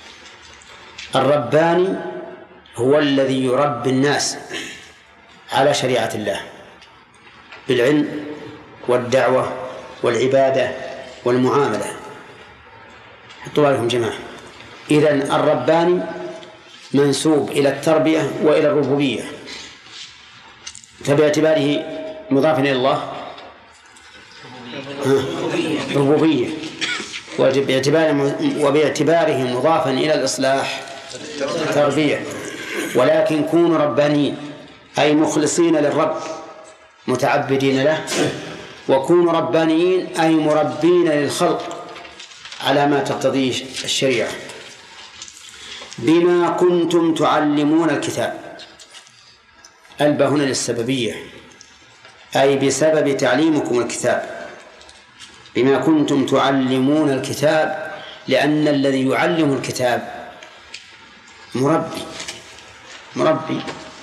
S1: الرباني هو الذي يربي الناس على شريعة الله بالعلم والدعوة والعبادة والمعاملة. حطوا عليهم جماعة. إذن الرباني منسوب إلى التربية وإلى الربوبية، فباعتباره مضافا إلى الله ربوبية، وباعتباره مضافا إلى الإصلاح تربية. ولكن كونوا ربانيين أي مخلصين للرب متعبدين له، وكونوا ربانيين أي مربين للخلق على ما تقتضيه الشريعة. بما كنتم تعلمون الكتاب، ألبى هنا للسببية، أي بسبب تعليمكم الكتاب. بما كنتم تعلمون الكتاب، لأن الذي يعلم الكتاب مربي،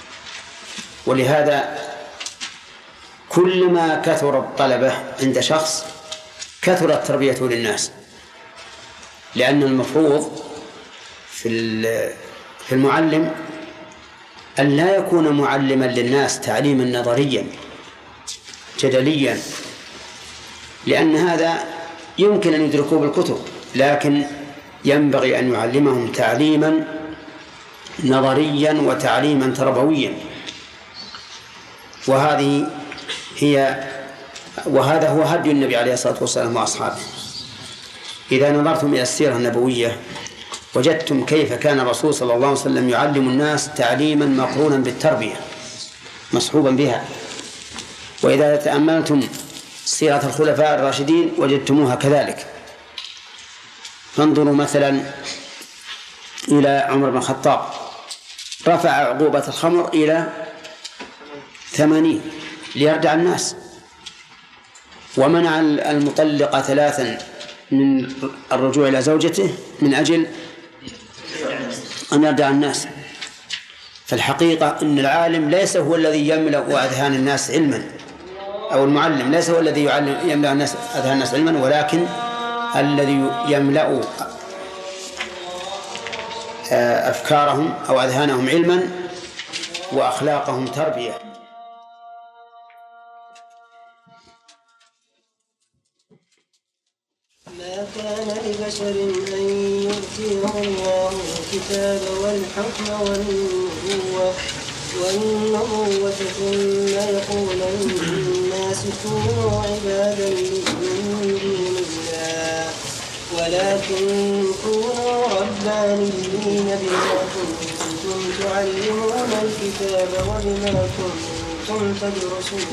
S1: ولهذا كلما كثر الطلبة عند شخص كثرت تربيته للناس، لأن المفروض في المعلم أن لا يكون معلما للناس تعليما نظريا جدليا، لأن هذا يمكن أن يدركوه بالكتب، لكن ينبغي أن يعلمهم تعليما نظريا وتعليما تربويا. وهذا هو هدي النبي عليه الصلاة والسلام وأصحابه. إذا نظرتم إلى السيرة النبوية وجدتم كيف كان الرسول صلى الله عليه وسلم يعلم الناس تعليما مقرونا بالتربية مصحوبا بها. وإذا تأملتم سيرة الخلفاء الراشدين وجدتموها كذلك. فانظروا مثلا إلى عمر بن الخطاب، رفع عقوبة الخمر إلى 80 ليردع الناس، ومنع المطلقة 3 من الرجوع إلى زوجته من أجل أن يردع الناس. فالحقيقة أن العالم ليس هو الذي يملأ أذهان الناس علما، أو المعلم ليس هو الذي يملأ أذهان الناس علما، ولكن الذي يملأ أفكارهم أو أذهانهم علما وأخلاقهم تربية.
S9: ما كان لبشر أن يؤتيه الله الكتاب والحكم والنبوة ثم يقول الناس كونوا عبادا من دون الله ولكن كونوا ربانيين بما كنتم تعلمون الكتاب وبما كنتم تدرسون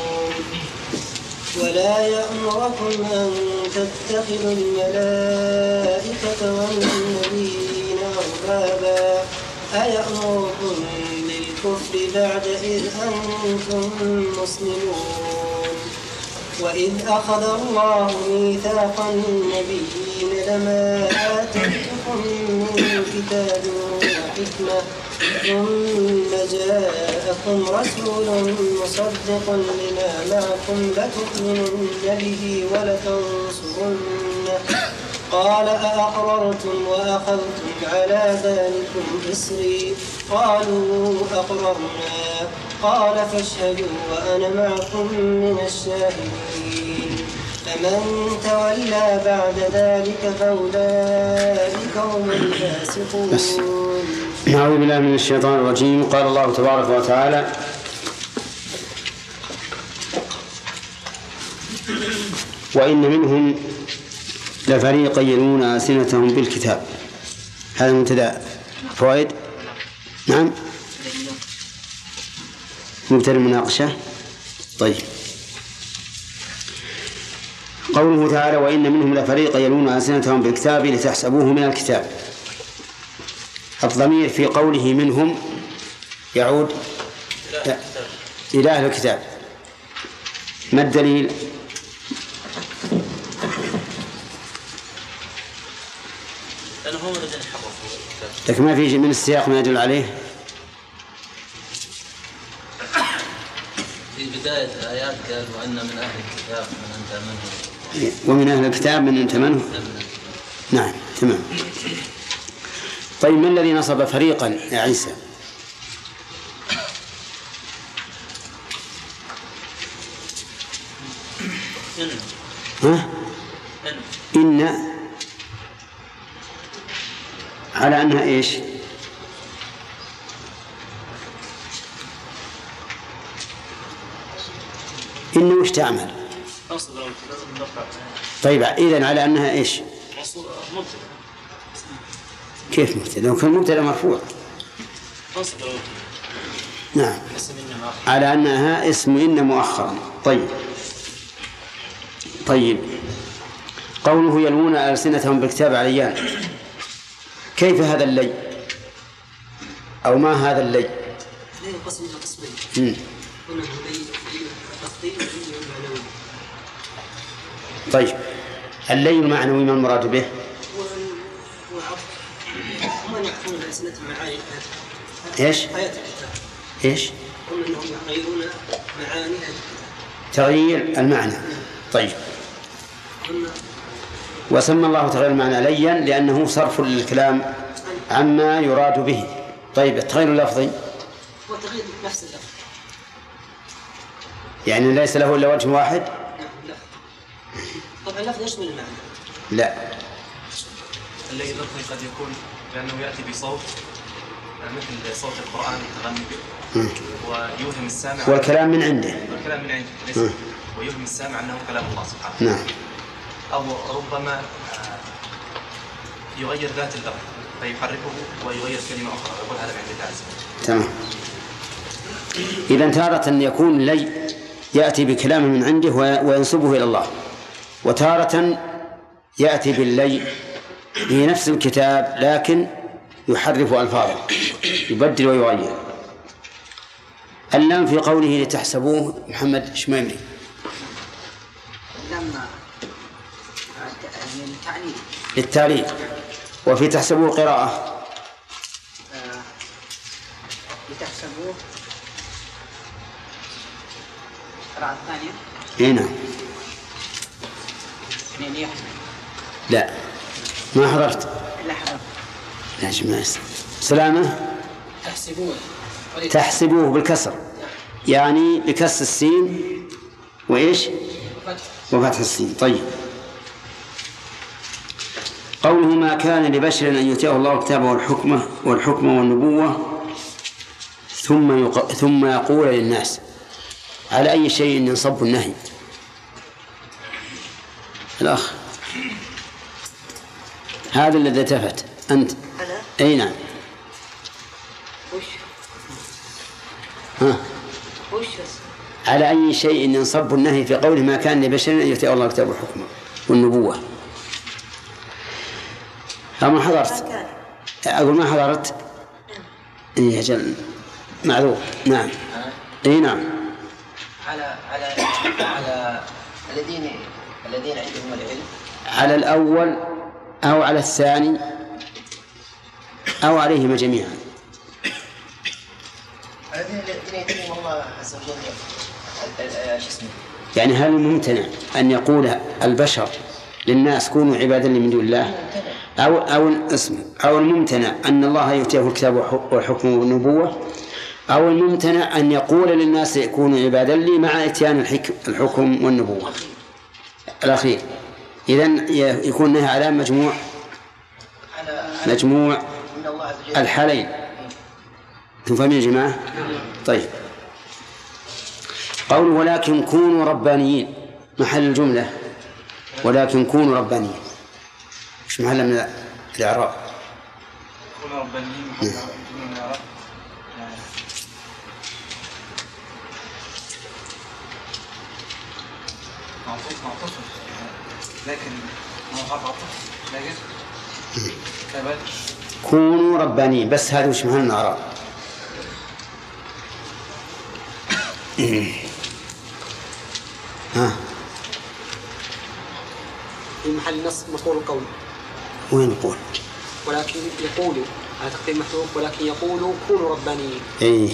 S9: ولا يأمركم أن تتخذوا الملائكة والنبيين أربابا أيأمركم بالكفر بعد إذ أنتم مسلمون. وإذ أخذ الله ميثاق النبيين لما آتيتكم من كتاب وحكمة ثم جاءكم رسول مصدق لما معكم لتؤمنن به ولتنصرنه قال أأقررتم وأخذتم على ذلكم إصري قالوا أقررنا قال فاشهدوا وأنا معكم من الشاهدين. فمن تولى بعد ذلك فأولئك هم الفاسقون.
S1: أعوذ بالله من الشيطان الرجيم. قال الله تبارك وتعالى: وإن منهم لفريقا يلوون ألسنتهم بالكتاب. هذا مبتدأ. فوائد. نعم. مبتدأ المناقشة. طيب. قوله تعالى: وإن منهم لفريقا يلوون ألسنتهم بالكتاب لتحسبوه من الكتاب. الضمير في قوله منهم يعود إلى أهل الكتاب. ما الدليل؟
S2: لأنهم الذين حرفوا الكتاب.
S1: لكن ما في من السياق ما يدل عليه.
S10: في بداية الآيات قال: وأن من أهل الكتاب من أنت منه.
S1: ومن أهل الكتاب من أنت منه. نعم تمام. طيب، ما الذي نصب فريقا يا عيسى؟ ها؟ إن على أنها إيش؟ إنه وش تعمل؟ طيب إذن على أنها إيش؟ كيف مبتدأ؟ لو كان مبتدأ مرفوع. نعم، على أنها اسم إن مؤخرا. طيب قوله يلوون ألسنتهم بالكتاب عليان، كيف هذا اللي؟ أو ما هذا اللي؟
S9: قسم إلى قسمين.
S1: طيب، اللي المعنوي ما المراد به؟
S9: هم يعطون ألسنة معاني
S1: إيش؟
S9: آيات الكتاب.
S1: إيش؟
S9: هم أنهم يغيرون معاني
S1: تغيير المعنى. طيب، وسمى الله تغيير المعنى ليا لأنه صرف الكلام عما يراد به. طيب، التغيير اللفظي
S9: هو تغيير نفس اللفظ،
S1: يعني ليس له إلا وجه واحد.
S9: طبعا اللفظ يشمل المعنى.
S1: لا،
S11: اللي اللفظي قد يكون لأنه يأتي بصوت مثل صوت القرآن التغني به ويوهم السامع،
S1: والكلام من عنده،
S11: والكلام من عنده ليس ويوهم السامع أنه كلام الله سبحانه.
S1: نعم.
S11: أو ربما يغير ذات اللفظ فيحركه ويغير كلمة أخرى، يقول هذا من عند الله عز وجل.
S1: تمام. إذا تارة يكون لي يأتي بكلام من عنده وينسبه إلى الله، وتارة يأتي باللي في نفس الكتاب لكن يحرف ألفاظه، يبدل ويغير. اللام في قوله لتحسبوه محمد شميمري.
S5: لما
S1: للتعليل. وفي تحسبوه قراءة
S5: لتحسبوه قراءة ثانية.
S1: هنا لا، ما حضرت.
S5: لا حضرت.
S1: لا جماعة سلامة. تحسبوه بالكسر، يعني بكسر السين وإيش؟ وفتح السين. طيب، قوله ما كان لبشر أن يؤتيه الله كتابه والحكمة والنبوة ثم يقول للناس، على أي شيء ينصب النهي؟ الأخ هذا الذي التفت أنت. أي نعم.
S5: وش
S1: على أي شيء ينصب النهي في قوله ما كان لبشر أن يؤتيه الله كتابه والحكمة والنبوة؟ ما حضرت. أقول ما حضرت. إيه أجل، معذور. نعم. اي نعم.
S9: على الذين عندهم العلم،
S1: على الأول أو على الثاني أو عليهما جميعا.
S9: الذين يتقون الله عز وجل
S1: يعني هل ممتنع أن يقول البشر للناس كونوا عبادا من دون الله، أو الممتنع أن الله يؤتيه الكتاب والحكم والنبوة، أو الممتنع أن يقول للناس كونوا عبادا لي مع إتيان الحكم والنبوة الأخير. إذن يكون نهي على مجموع الحالين. تفهمين يا جماعة؟ طيب. قول ولكن كونوا ربانيين محل الجملة، ولكن كونوا ربانيين مش محل من الإعراب.
S3: كونوا ربانيين محل من الإعراب. معطوف لكن
S1: كونوا ربانيين بس هذا مش محل الإعراب. ها
S12: في محل نص مقول القول.
S1: وين نقول؟
S12: ولكن يقول على تقدير محذوف، ولكن يقول كونوا ربانيين.
S1: إيه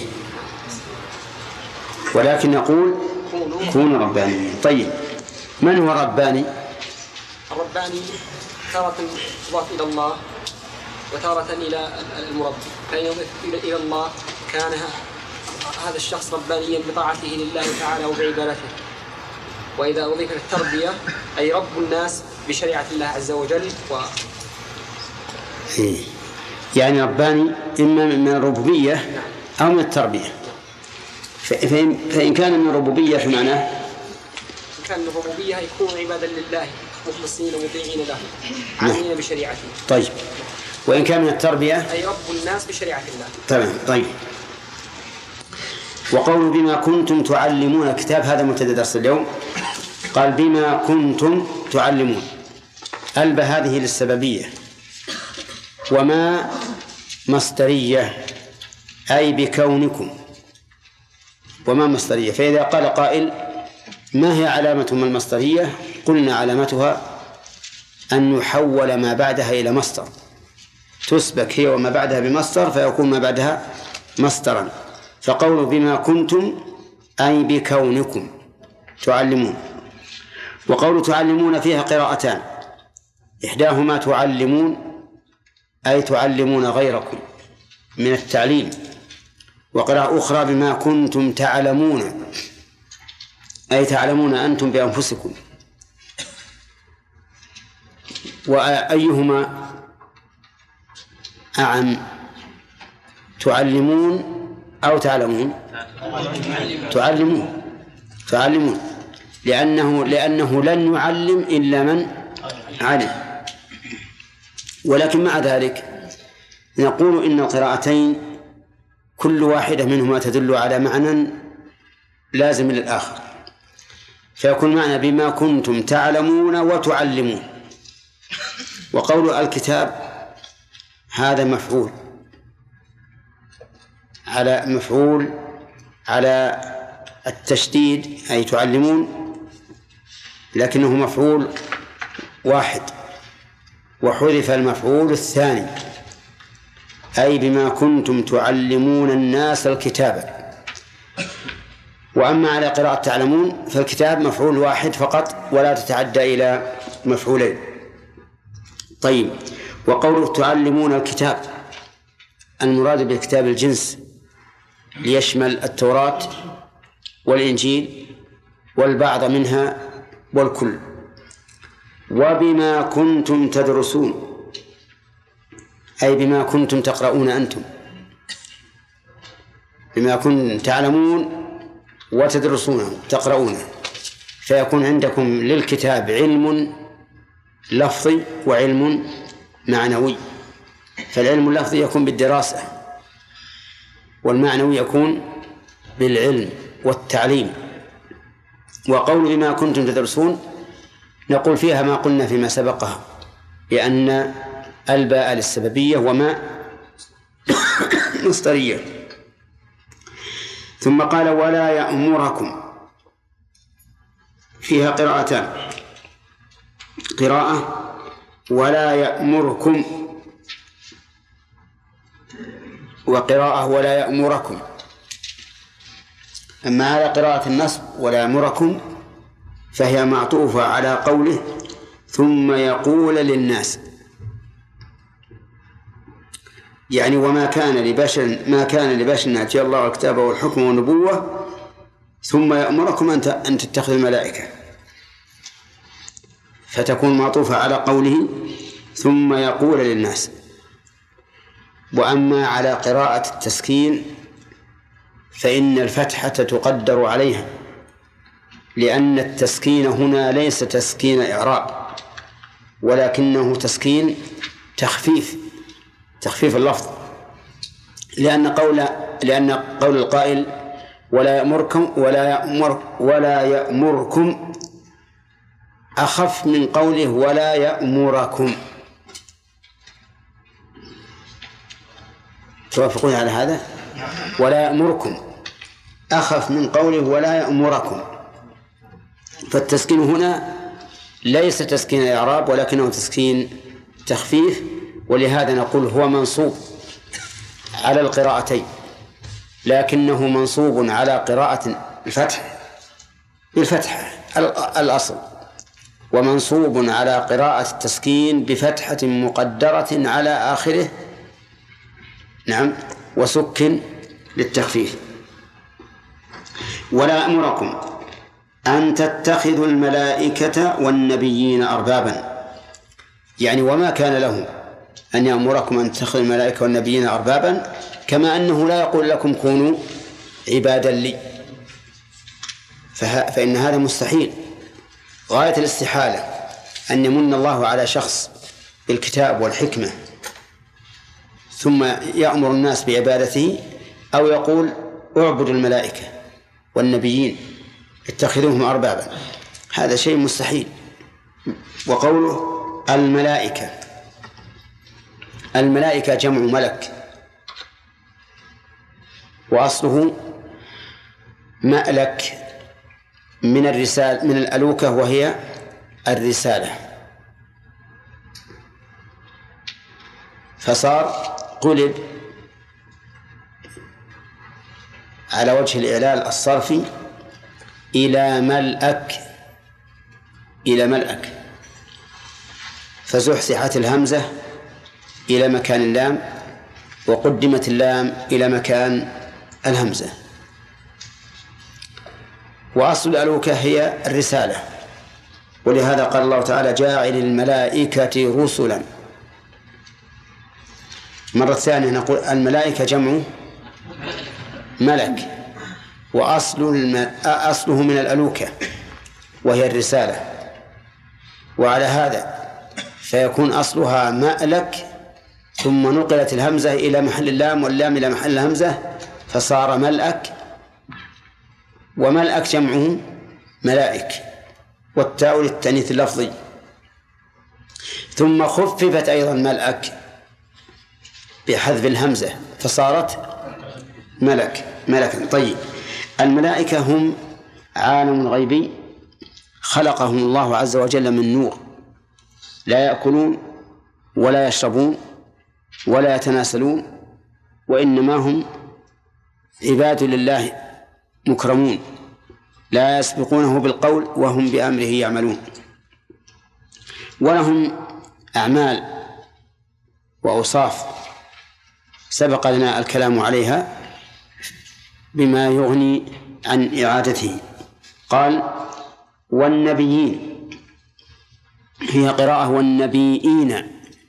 S1: ولكن يقول كونوا ربانيين. طيب من هو الرباني؟
S12: الرباني تارة تضاف إلى الله وتارة إلى المربي، فإن يضيف إلى الله كان هذا الشخص ربانيا بطاعته لله تعالى وبعبادته، وإذا أضيف للتربية أي رب الناس بشريعة الله عز وجل
S1: يعني رباني إما من الربوبية أو من التربية. فإن كان من الربوبية فمعناه
S12: إن كان من الربوبية يكون عبادا لله مخلصين مطيعين له عاملين بشريعته.
S1: طيب وإن كان من التربية
S12: أي رب الناس بشريعة الله.
S1: تمام. طيب وقول بما كنتم تعلمون الكتاب، هذا مبتدأ درس اليوم. قال بما كنتم تعلمون، ألبى هذه للسببية، وما مصدرية أي بكونكم، وما مصدرية. فإذا قال قائل ما هي علامة من المصدرية؟ قلنا علامتها أن يحول ما بعدها إلى مصدر، تسبك هي وما بعدها بمصدر فيكون ما بعدها مصدرا. فقول بما كنتم أي بكونكم تعلمون. وقول تعلمون فيها قراءتان، إحداهما تعلمون أي تعلمون غيركم من التعليم، وقراءة أخرى بما كنتم تعلمون أي تعلمون أنتم بأنفسكم. وأيهما أعم، تعلمون أو تعلمون؟ تعلمون لأنه لن يعلم إلا من علم. ولكن مع ذلك نقول إن القراءتين كل واحدة منهما تدل على معنى لازم للآخر، فيكون معنى بما كنتم تعلمون وتعلمون. وقول الكتاب هذا مفعول على التشديد أي تعلمون، لكنه مفعول واحد، وحذف المفعول الثاني أي بما كنتم تعلمون الناس الكتاب. وأما على قراءة تعلمون فالكتاب مفعول واحد فقط ولا تتعدى إلى مفعولين. طيب وقوله تعلمون الكتاب المراد بالكتاب الجنس ليشمل التوراة والإنجيل والبعض منها والكل. وبما كنتم تدرسون أي بما كنتم تقرؤون أنتم، بما كنتم تعلمون وتدرسونه تقرؤونه، فيكون عندكم للكتاب علم لفظي وعلم معنوي. فالعلم اللفظي يكون بالدراسة، والمعنوي يكون بالعلم والتعليم. وقول بما كنتم تدرسون نقول فيها ما قلنا فيما سبقها، لأن الباء للسببية وما مصدرية. ثم قال ولا يأمركم، فيها قراءتان، قراءة ولا يأمركم، وقراءة ولا يأمركم. أما على قراءة النصب ولا يأمركم فهي معطوفة على قوله ثم يقول للناس، يعني وما كان لبشر أن يأتي الله الكتاب والحكم والنبوة ثم يأمركم أن تتخذوا الملائكة، فتكون معطوفة على قوله ثم يقول للناس. وأما على قراءة التسكين فإن الفتحة تقدر عليها، لأن التسكين هنا ليس تسكين إعراب ولكنه تسكين تخفيف اللفظ، لأن قول القائل ولا يأمركم أخف من قوله ولا يأمركم. توافقون على هذا؟ ولا يأمركم أخف من قوله ولا يأمركم، فالتسكين هنا ليس تسكين إعراب ولكنه تسكين تخفيف، ولهذا نقول هو منصوب على القراءتين، لكنه منصوب على قراءة الفتح بالفتح الأصل، ومنصوب على قراءة التسكين بفتحة مقدرة على آخره، نعم، وسكن للتخفيف. ولا أمركم أن تتخذوا الملائكة والنبيين أربابا، يعني وما كان لهم أن يأمركم أن تتخذوا الملائكة والنبيين أربابا، كما أنه لا يقول لكم كونوا عبادا لي، فإن هذا مستحيل غاية الاستحالة أن يمن الله على شخص بالكتاب والحكمة ثم يأمر الناس بعبادته، أو يقول اعبدوا الملائكة والنبيين اتخذوهم أربابا، هذا شيء مستحيل. وقوله الملائكة جمع ملك، وأصله مألك من الألوكة وهي الرسالة، فصار قلب على وجه الإعلال الصرفي إلى ملأك، فزحزحت الهمزة إلى مكان اللام وقدمت اللام إلى مكان الهمزة. وأصل الألوكة هي الرسالة، ولهذا قال الله تعالى جاعل الملائكة رسلا. مرة ثانية نقول الملائكة جمع ملك، وأصله من الألوكة وهي الرسالة، وعلى هذا فيكون أصلها مألك ثم نقلت الهمزة إلى محل اللام واللام إلى محل الهمزة فصار ملأك، وملأك جمعه ملائك، والتاء للتأنيث اللفظي. ثم خففت أيضا ملأك بحذف الهمزة فصارت ملكا. طيب، الملائكة هم عالم غيبي خلقهم الله عز وجل من نور، لا يأكلون ولا يشربون ولا يتناسلون، وإنما هم عباد لله مكرمون لا يسبقونه بالقول وهم بأمره يعملون، ولهم أعمال وأوصاف سبق لنا الكلام عليها بما يغني عن إعادته. قال والنبيين، هي قراءة والنبيين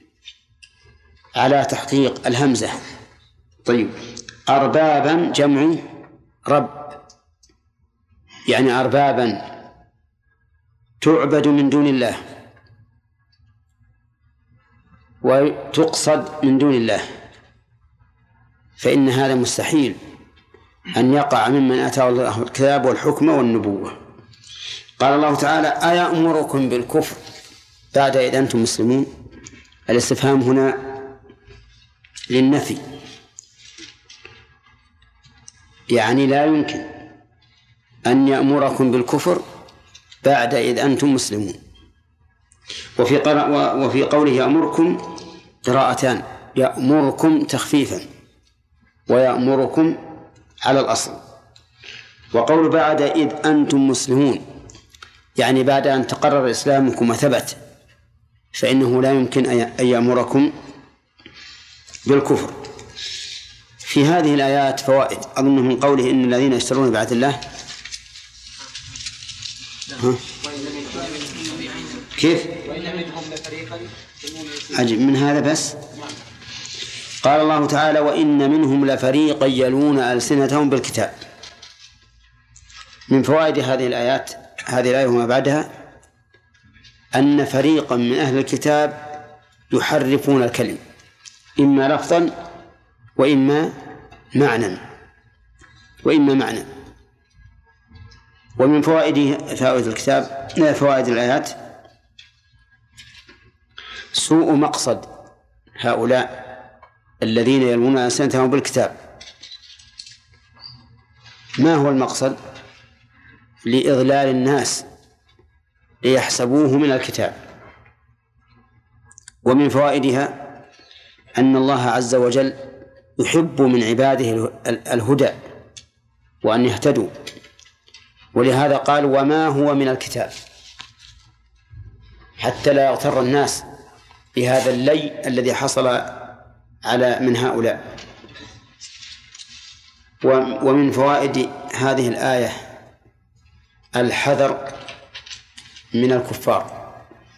S1: على تحقيق الهمزة. طيب، أربابا جمع رب، يعني أربابا تعبد من دون الله وتقصد من دون الله، فإن هذا مستحيل أن يقع ممن آتاه الله الكتاب والحكم والنبوة. قال الله تعالى أيأمركم بالكفر بعد إذ أنتم مسلمون؟ الاستفهام هنا للنفي، يعني لا يمكن أن يأمركم بالكفر بعد إذ أنتم مسلمون. وفي قوله يأمركم قراءتان، يأمركم تخفيفا ويأمركم على الأصل. وقول بعد إذ أنتم مسلمون يعني بعد أن تقرر إسلامكم وثبت، فإنه لا يمكن أن يأمركم بالكفر. في هذه الآيات فوائد أظن من قوله إن الذين يشترون بعهد الله كيف؟ عجب من هذا بس. قال الله تعالى وإن منهم لفريقا يلون ألسنتهم بالكتاب. من فوائد هذه الآيات هذه الآية وما بعدها أن فريقا من أهل الكتاب يحرفون الكلم إما لفظا وإما معنى ومن فوائد الآيات سوء مقصد هؤلاء الذين يلوون ألسنتهم بالكتاب. ما هو المقصد؟ لإضلال الناس ليحسبوه من الكتاب. ومن فوائدها أن الله عز وجل يحب من عباده الهدى وأن يهتدوا، ولهذا قال وما هو من الكتاب، حتى لا يغتر الناس بهذا اللي الذي حصل من هؤلاء. ومن فوائد هذه الآية الحذر من الكفار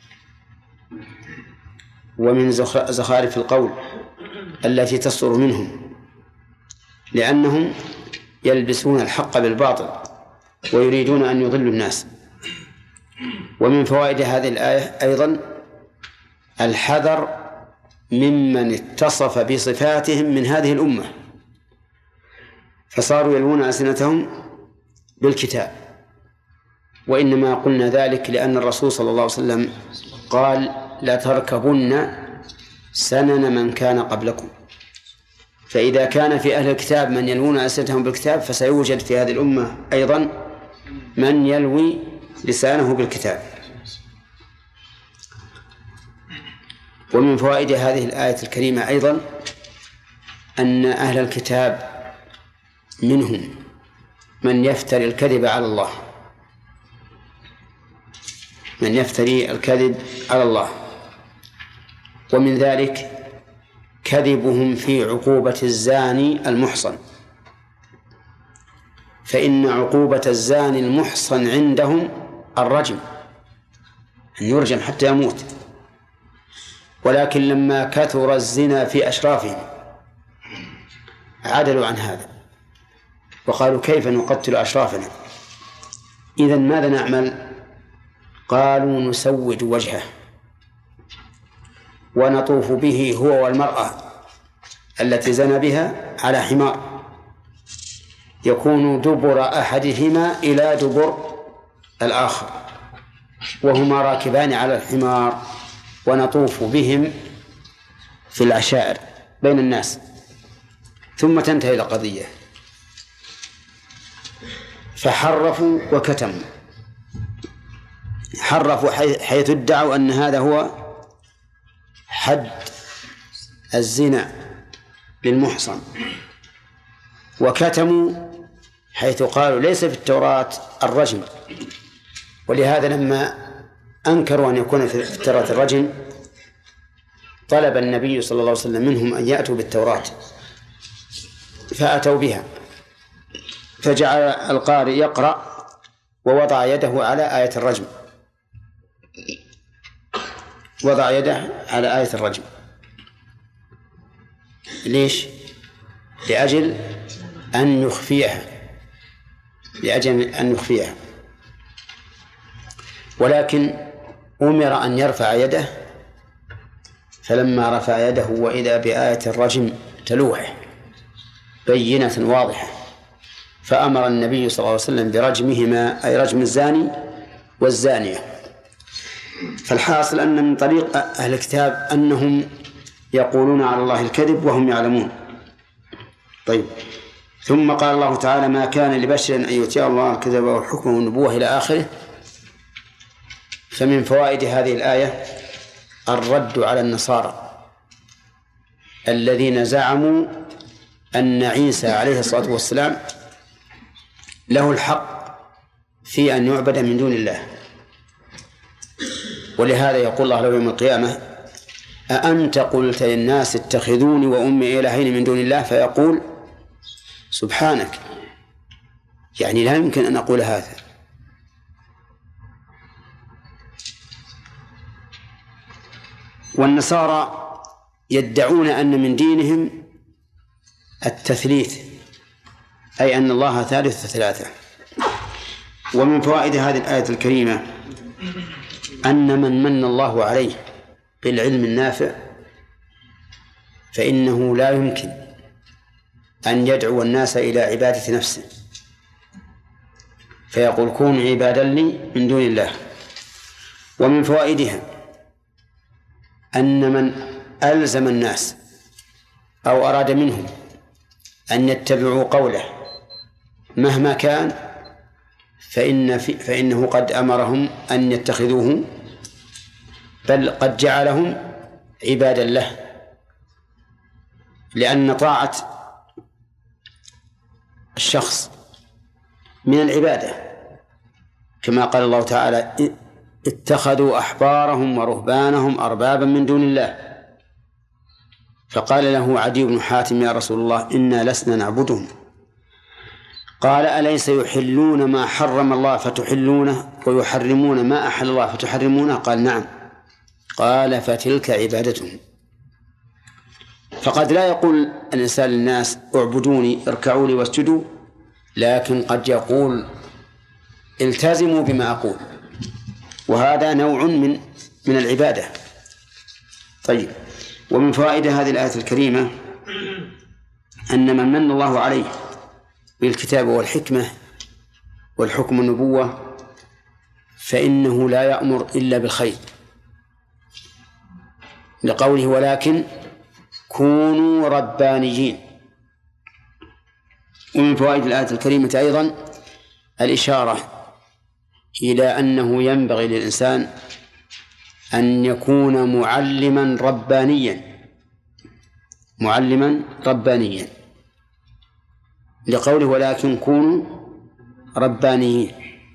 S1: ومن زخارف القول التي تصدر منهم، لأنهم يلبسون الحق بالباطل ويريدون أن يضلوا الناس. ومن فوائد هذه الآية أيضا الحذر ممن اتصف بصفاتهم من هذه الأمة فصاروا يلوون ألسنتهم بالكتاب. وإنما قلنا ذلك لأن الرسول صلى الله عليه وسلم قال لا تركبن سنن من كان قبلكم، فإذا كان في أهل الكتاب من يلوون ألسنتهم بالكتاب فسيوجد في هذه الأمة أيضا من يلوي لسانه بالكتاب. ومن فوائد هذه الآية الكريمة أيضا أن أهل الكتاب منهم من يفتري الكذب على الله، من يفتري الكذب على الله. ومن ذلك كذبهم في عقوبة الزاني المحصن، فإن عقوبة الزاني المحصن عندهم الرجم، أن يرجم حتى يموت. ولكن لما كثر الزنا في أشرافهم عدلوا عن هذا وقالوا كيف نقتل أشرافنا؟ إذن ماذا نعمل؟ قالوا نسود وجهه ونطوف به هو والمرأة التي زنى بها على حمار يكون دبر أحدهما إلى دبر الآخر وهما راكبان على الحمار ونطوف بهم في العشائر بين الناس، ثم تنتهي القضية. فحرفوا وكتموا، حرفوا حيث ادعوا أن هذا هو حد الزنا للمحصن، وكتموا حيث قالوا ليس في التوراة الرجم. ولهذا لما أنكروا أن يكون في التوراة الرجم طلب النبي صلى الله عليه وسلم منهم أن يأتوا بالتوراة فأتوا بها، فجعل القارئ يقرأ ووضع يده على آية الرجم، وضع يده على آية الرجم. ليش؟ لأجل أن يخفيها، لأجل أن يخفيها. ولكن أمر أن يرفع يده، فلما رفع يده وإذا بآية الرجم تلوح بينة واضحة، فأمر النبي صلى الله عليه وسلم برجمهما، أي رجم الزاني والزانية. فالحاصل أن من طريق أهل الكتاب أنهم يقولون على الله الكذب وهم يعلمون. طيب، ثم قال الله تعالى: ما كان لبشر أن يؤتيه الله الكتاب والحكم والنبوة إلى آخره. فمن فوائد هذه الآية الرد على النصارى الذين زعموا أن عيسى عليه الصلاة والسلام له الحق في أن يعبد من دون الله. ولهذا يقول الله له يوم القيامة: أأنت قلت للناس اتخذوني وأمي إلهين من دون الله؟ فيقول: سبحانك، يعني لا يمكن أن أقول هذا. والنصارى يدعون أن من دينهم التثليث، أي أن الله ثالث ثلاثة. ومن فوائد هذه الآية الكريمة أن من الله عليه بالعلم النافع فإنه لا يمكن أن يدعو الناس إلى عبادة نفسه، فيقول: كونوا عبادا لي من دون الله. ومن فوائدها أن من ألزم الناس أو أراد منهم أن يتبعوا قوله مهما كان فإنه قد أمرهم أن يتخذوه، بل قد جعلهم عبادا له، لأن طاعة الشخص من العبادة، كما قال الله تعالى: اتخذوا أحبارهم ورهبانهم أربابا من دون الله. فقال له عدي بن حاتم: يا رسول الله، إنا لسنا نعبدهم. قال: أليس يحلون ما حرم الله فتحلونه ويحرمون ما أحل الله فتحرمونه؟ قال: نعم. قال: فتلك عبادتهم. فقد لا يقول الإنسان للناس: اعبدوني، اركعوا لي واسجدوا، لكن قد يقول: التزموا بما أقول، وهذا نوع من العبادة. طيب، ومن فوائد هذه الآية الكريمة أن من الله عليه بالكتاب والحكمة والحكم والنبوة فإنه لا يأمر إلا بالخير، لقوله: ولكن كونوا ربانيين. ومن فوائد الآية الكريمة أيضا الإشارة إلى أنه ينبغي للإنسان أن يكون معلما ربانيا، لقوله: ولكن كونوا ربانيين.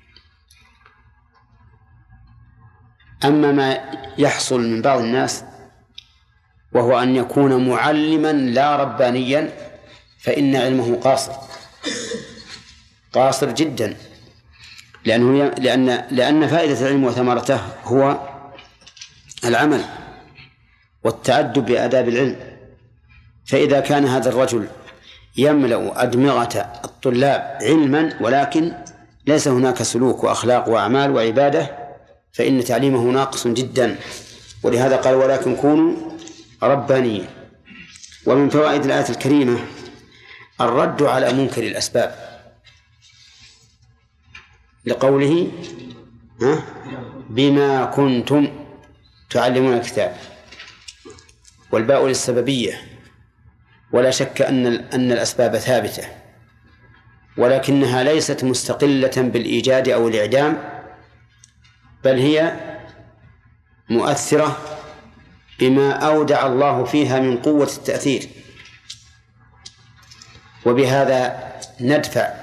S1: أما ما يحصل من بعض الناس وهو أن يكون معلما لا ربانيا فإن علمه قاصر جدا، لأن فائدة العلم وثمرته هو العمل والتأدب بآداب العلم. فإذا كان هذا الرجل يملأ أدمغة الطلاب علما ولكن ليس هناك سلوك وأخلاق وأعمال وعبادة فإن تعليمه ناقص جدا. ولهذا قال: ولكن كونوا ربانيين. ومن فوائد الآية الكريمة الرد على منكر الأسباب، لقوله: بما كنتم تعلمون الكتاب، والباء للسببية، ولا شك أن الأسباب ثابتة، ولكنها ليست مستقلة بالإيجاد أو الإعدام، بل هي مؤثرة بما أودع الله فيها من قوة التأثير. وبهذا ندفع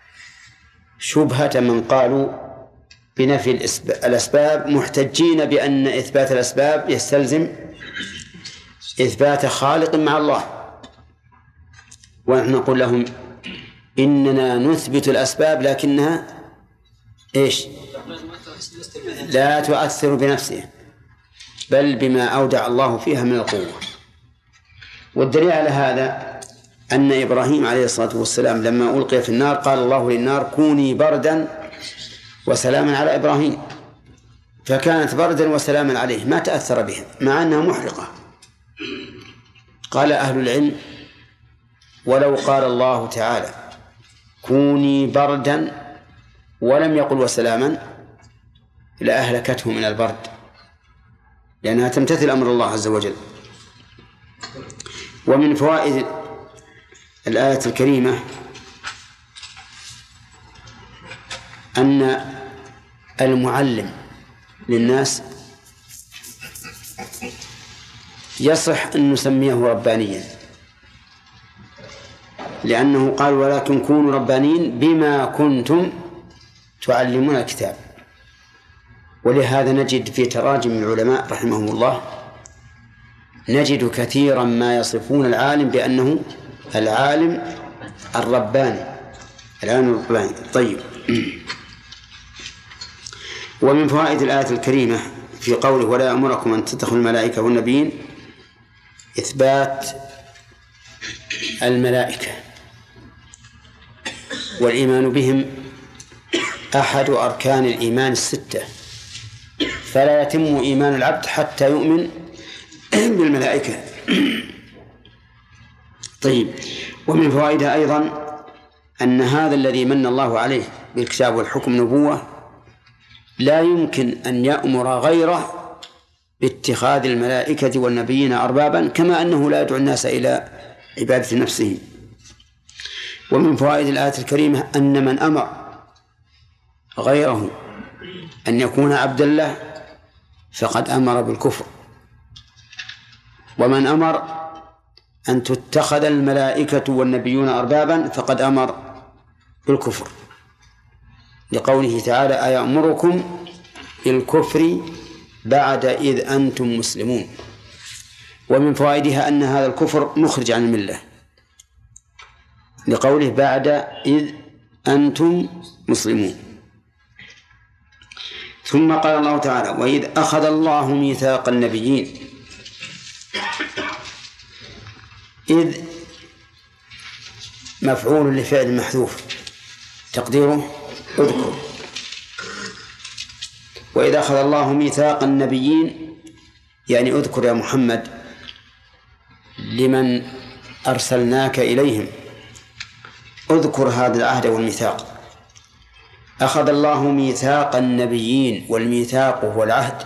S1: شبهة من قالوا بنفي الأسباب محتجين بأن إثبات الأسباب يستلزم إثبات خالق مع الله، ونحن نقول لهم: إننا نثبت الأسباب لكنها لا تؤثر بنفسها، بل بما أودع الله فيها من القوة. والدليل على هذا أن إبراهيم عليه الصلاة والسلام لما ألقي في النار قال الله للنار: كوني بردا وسلاما على إبراهيم، فكانت بردا وسلاما عليه، ما تأثر بها مع أنها محرقة. قال أهل العلم: ولو قال الله تعالى كوني بردا ولم يقل وسلاما لأهلكته من البرد، لأنها تمتثل أمر الله عز وجل. ومن فوائد الآية الكريمة أن المعلم للناس يصح أن نسميه ربانيا، لأنه قال ولكن كونوا ربانيين بما كنتم تعلمون الكتاب. ولهذا نجد في تراجم العلماء رحمهم الله نجد كثيرا ما يصفون العالم بأنه العالم الرباني، العالم الرباني. طيب، ومن فوائد الآية الكريمة في قوله ولا يأمركم أن تتخذوا الملائكة والنبيين إثبات الملائكة والإيمان بهم أحد أركان الإيمان الستة، فلا يتم إيمان العبد حتى يؤمن بالملائكة. طيب، ومن فوائدها أيضا أن هذا الذي من الله عليه بالكتاب والحكم نبوة لا يمكن أن يأمر غيره باتخاذ الملائكة والنبيين أربابا، كما أنه لا يدعو الناس إلى عبادة نفسه. ومن فوائد الآية الكريمة أن من أمر غيره أن يكون عبدا له فقد أمر بالكفر، ومن أمر أن تتخذ الملائكة والنبيون أربابا فقد أمر بالكفر، لقوله تعالى أيأمركم بالكفر بعد إذ أنتم مسلمون. ومن فوائدها أن هذا الكفر مخرج عن الملة، لقوله بعد إذ أنتم مسلمون. ثم قال الله تعالى وإذ أخذ الله ميثاق النبيين، إذ مفعول لفعل محذوف تقديره اذكر، وإذا أخذ الله ميثاق النبيين يعني اذكر يا محمد لمن أرسلناك إليهم، اذكر هذا العهد والميثاق. أخذ الله ميثاق النبيين، والميثاق هو العهد،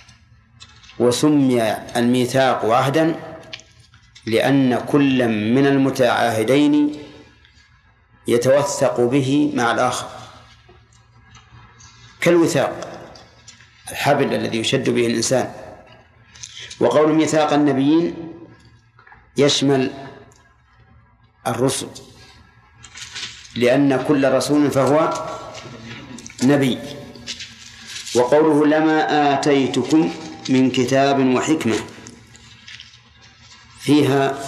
S1: وسمي الميثاق عهدا لأن كل من المتعاهدين يتوثق به مع الآخر، كالوثاق الحبل الذي يشد به الإنسان. وقول ميثاق النبيين يشمل الرسل، لأن كل رسول فهو نبي. وقوله لما آتيتكم من كتاب وحكمة فيها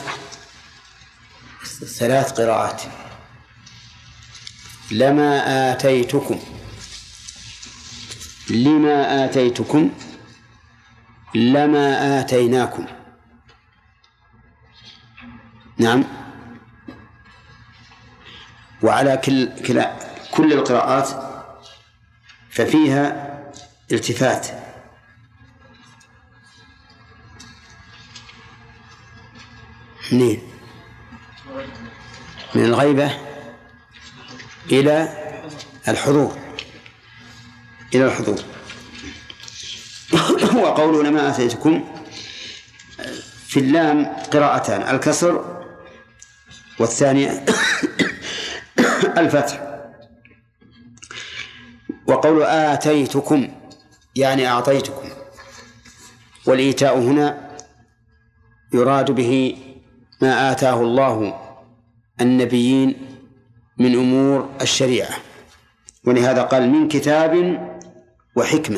S1: 3 قراءات، لما آتيتكم، لما آتيتكم، لما آتيناكم. نعم، وعلى كل القراءات ففيها التفات، من الغيبة إلى الحضور، إلى الحضور. وقوله لما آتيتكم في اللام قراءتان، الكسر والثانية الفتح. وقول آتيتكم يعني أعطيتكم، والإيتاء هنا يراد به ما آتاه الله النبيين من أمور الشريعة، ولهذا قال من كتاب وحكمة.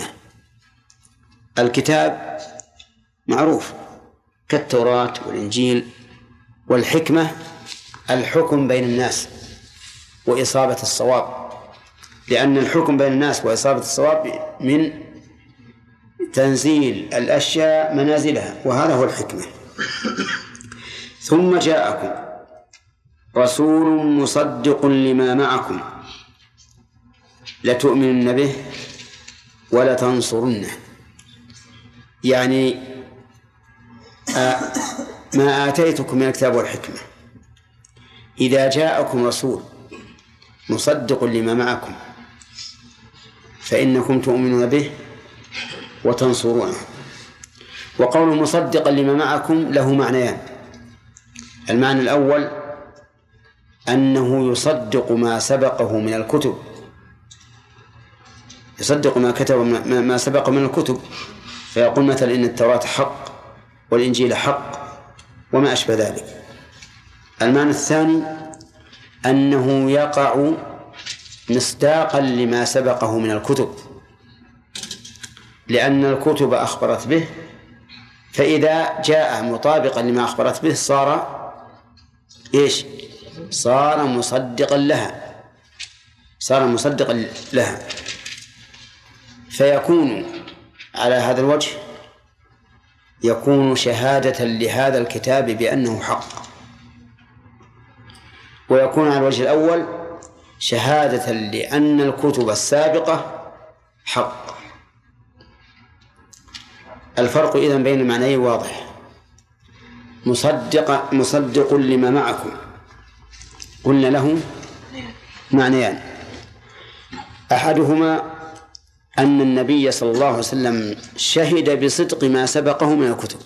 S1: الكتاب معروف كالتوراة والإنجيل، والحكمة الحكم بين الناس وإصابة الصواب، لأن الحكم بين الناس وإصابة الصواب من تنزيل الأشياء منازلها، وهذا هو الحكمة. ثم جاءكم رسول مصدق لما معكم لتؤمنن به ولتنصرنه، يعني ما آتيتكم من الكتاب والحكمة، إذا جاءكم رسول مصدق لما معكم فإنكم تؤمنون به وتنصرونه. وقول مصدقا لما معكم له معنيان، المعنى الأول أنه يصدق ما سبقه من الكتب يصدق ما كتب ما سبق من الكتب، فيقول مثلا إن التوراة حق والإنجيل حق وما أشبه ذلك. المعنى الثاني أنه يقع مصداقا لما سبقه من الكتب، لأن الكتب أخبرت به، فإذا جاء مطابقا لما أخبرت به صار إيش؟ صار مصدقا لها، صار مصدقا لها. فيكون على هذا الوجه يكون شهادة لهذا الكتاب بأنه حق، ويكون على الوجه الأول شهادة لأن الكتب السابقة حق. الفرق إذن بين المعنيين واضح. مصدق لما معكم قلنا له معنيان، أحدهما أن النبي صلى الله عليه وسلم شهد بصدق ما سبقه من الكتب،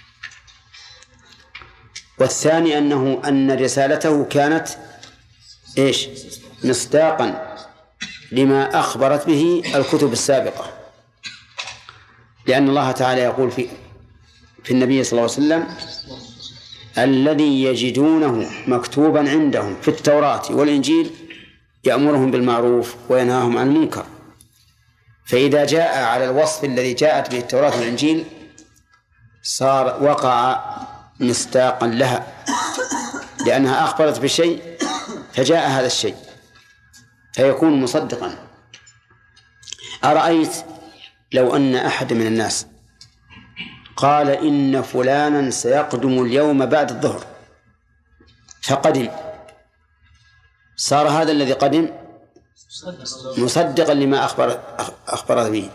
S1: والثاني أن رسالته كانت إيش؟ مصداقا لما أخبرت به الكتب السابقة، لأن الله تعالى يقول في النبي صلى الله عليه وسلم الذي يجدونه مكتوبا عندهم في التوراة والإنجيل يأمرهم بالمعروف وينهاهم عن المنكر. فإذا جاء على الوصف الذي جاءت به التوراة والإنجيل صار وقع مصداقا لها، لأنها أخبرت بشيء فجاء هذا الشيء فيكون مصدقا. أرأيت لو أن أحد من الناس قال إن فلانا سيقدم اليوم بعد الظهر فقدم، صار هذا الذي قدم مصدقا لما أخبرت به.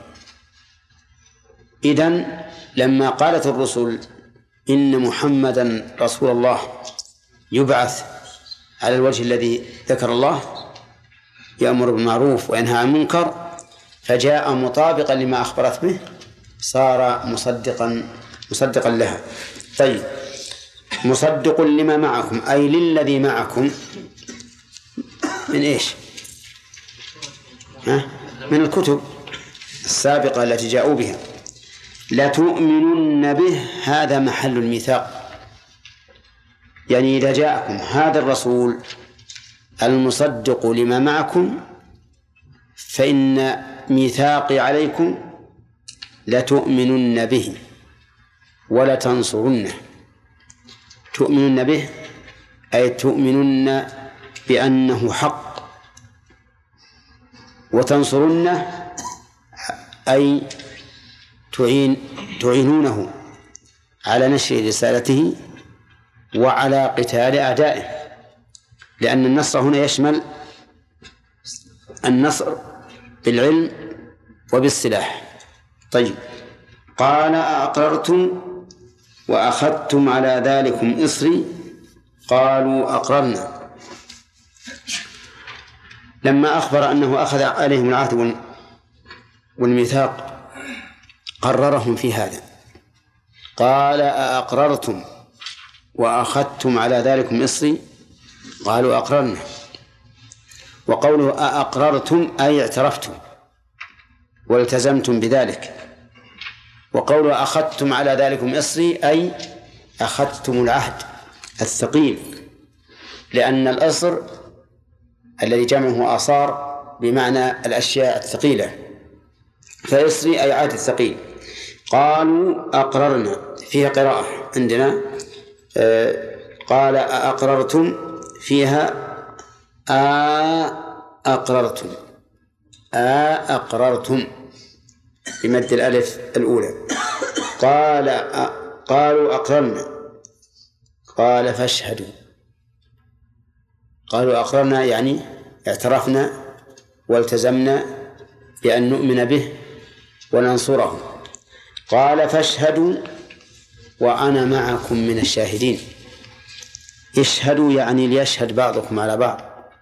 S1: إذن لما قالت الرسل إن محمدا رسول الله يبعث على الوجه الذي ذكر الله يأمر بالمعروف وينهى عن المنكر، فجاء مطابقا لما أخبرت به صار مصدقا لها. طيب، مصدق لما معكم أي للذي معكم من إيش؟ من الكتب السابقة التي جاءوا بها. لتؤمنن به، هذا محل الميثاق، يعني إذا جاءكم هذا الرسول المصدق لما معكم فإن ميثاقي عليكم لتؤمنن به ولتنصرنه. تؤمنن به أي تؤمنن بأنه حق، وتنصرنه أي تعينونه على نشر رسالته وعلى قتال أعدائه، لأن النصر هنا يشمل النصر بالعلم وبالسلاح. طيب، قال أأقررتم وأخذتم على ذلكم إصري قالوا أقررنا. لما أخبر أنه أخذ عليهم العهد والميثاق قررهم في هذا، قال أأقررتم وأخذتم على ذلكم إصري قالوا أقررنا. وقوله أأقررتم أي اعترفتم والتزمتم بذلك، وقوله أخذتم على ذلكم إصري أي أخذتم العهد الثقيل، لأن الإصر الذي جمعه آثار بمعنى الأشياء الثقيلة، فإصري أي عهد الثقيل. قالوا أقررنا، فيها قراءة عندنا قال أقررتم، فيها أقررتم، أقررتم بمد الألف الأولى. قالوا أقررنا، قال فاشهدوا. قالوا أقررنا يعني اعترفنا والتزمنا بأن نؤمن به وننصره. قال فاشهدوا وأنا معكم من الشاهدين. اشهدوا يعني ليشهد بعضكم على بعض،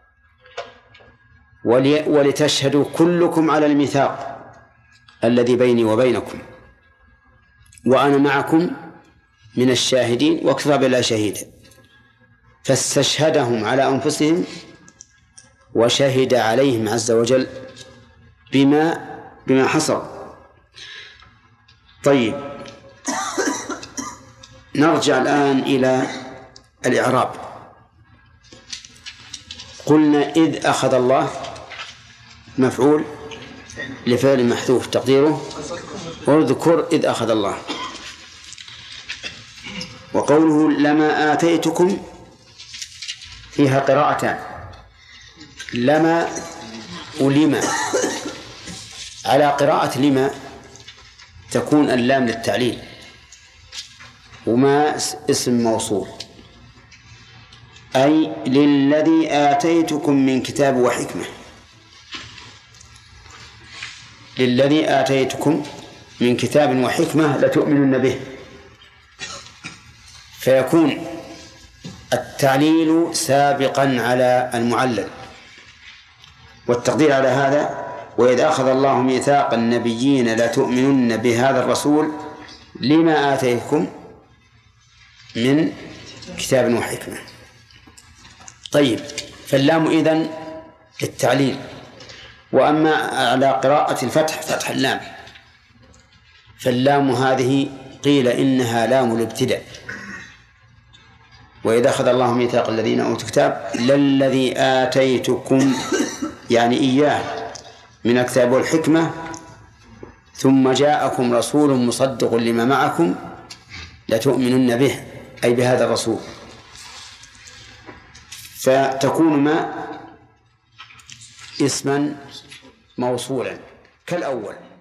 S1: ولتشهدوا كلكم على الميثاق الذي بيني وبينكم، وأنا معكم من الشاهدين، وكفى بالله شهيدا. فاستشهدهم على أنفسهم وشهد عليهم عز وجل بما بما حصل. طيب، نرجع الآن إلى الإعراب. قلنا إذ أخذ الله مفعول لفعل محذوف تقديره اذكر إذ أخذ الله. وقوله لما آتيتكم فيها قراءتان، لما ولما. على قراءة لما تكون اللام للتعليل، وما اسم موصول، أي للذي آتيتكم من كتاب وحكمة. للذي آتيتكم من كتاب وحكمة لتؤمنن به، فيكون التعليل سابقا على المعلل. والتقدير على هذا وإذ أخذ الله ميثاق النبيين لتؤمنن بهذا الرسول لما آتيتكم من كتاب وحكمة. طيب، فاللام إذن للتعليل. وأما على قراءة الفتح فتح اللام، فاللام هذه قيل إنها لام الابتداء. وإذا أخذ الله ميثاق الذين أوتوا الكتاب للذي آتيتكم يعني إياه من الكتاب والحكمة ثم جاءكم رسول مصدق لما معكم لتؤمنن به، أي بهذا الرسول. فتكون ما اسما موصولا كالأول.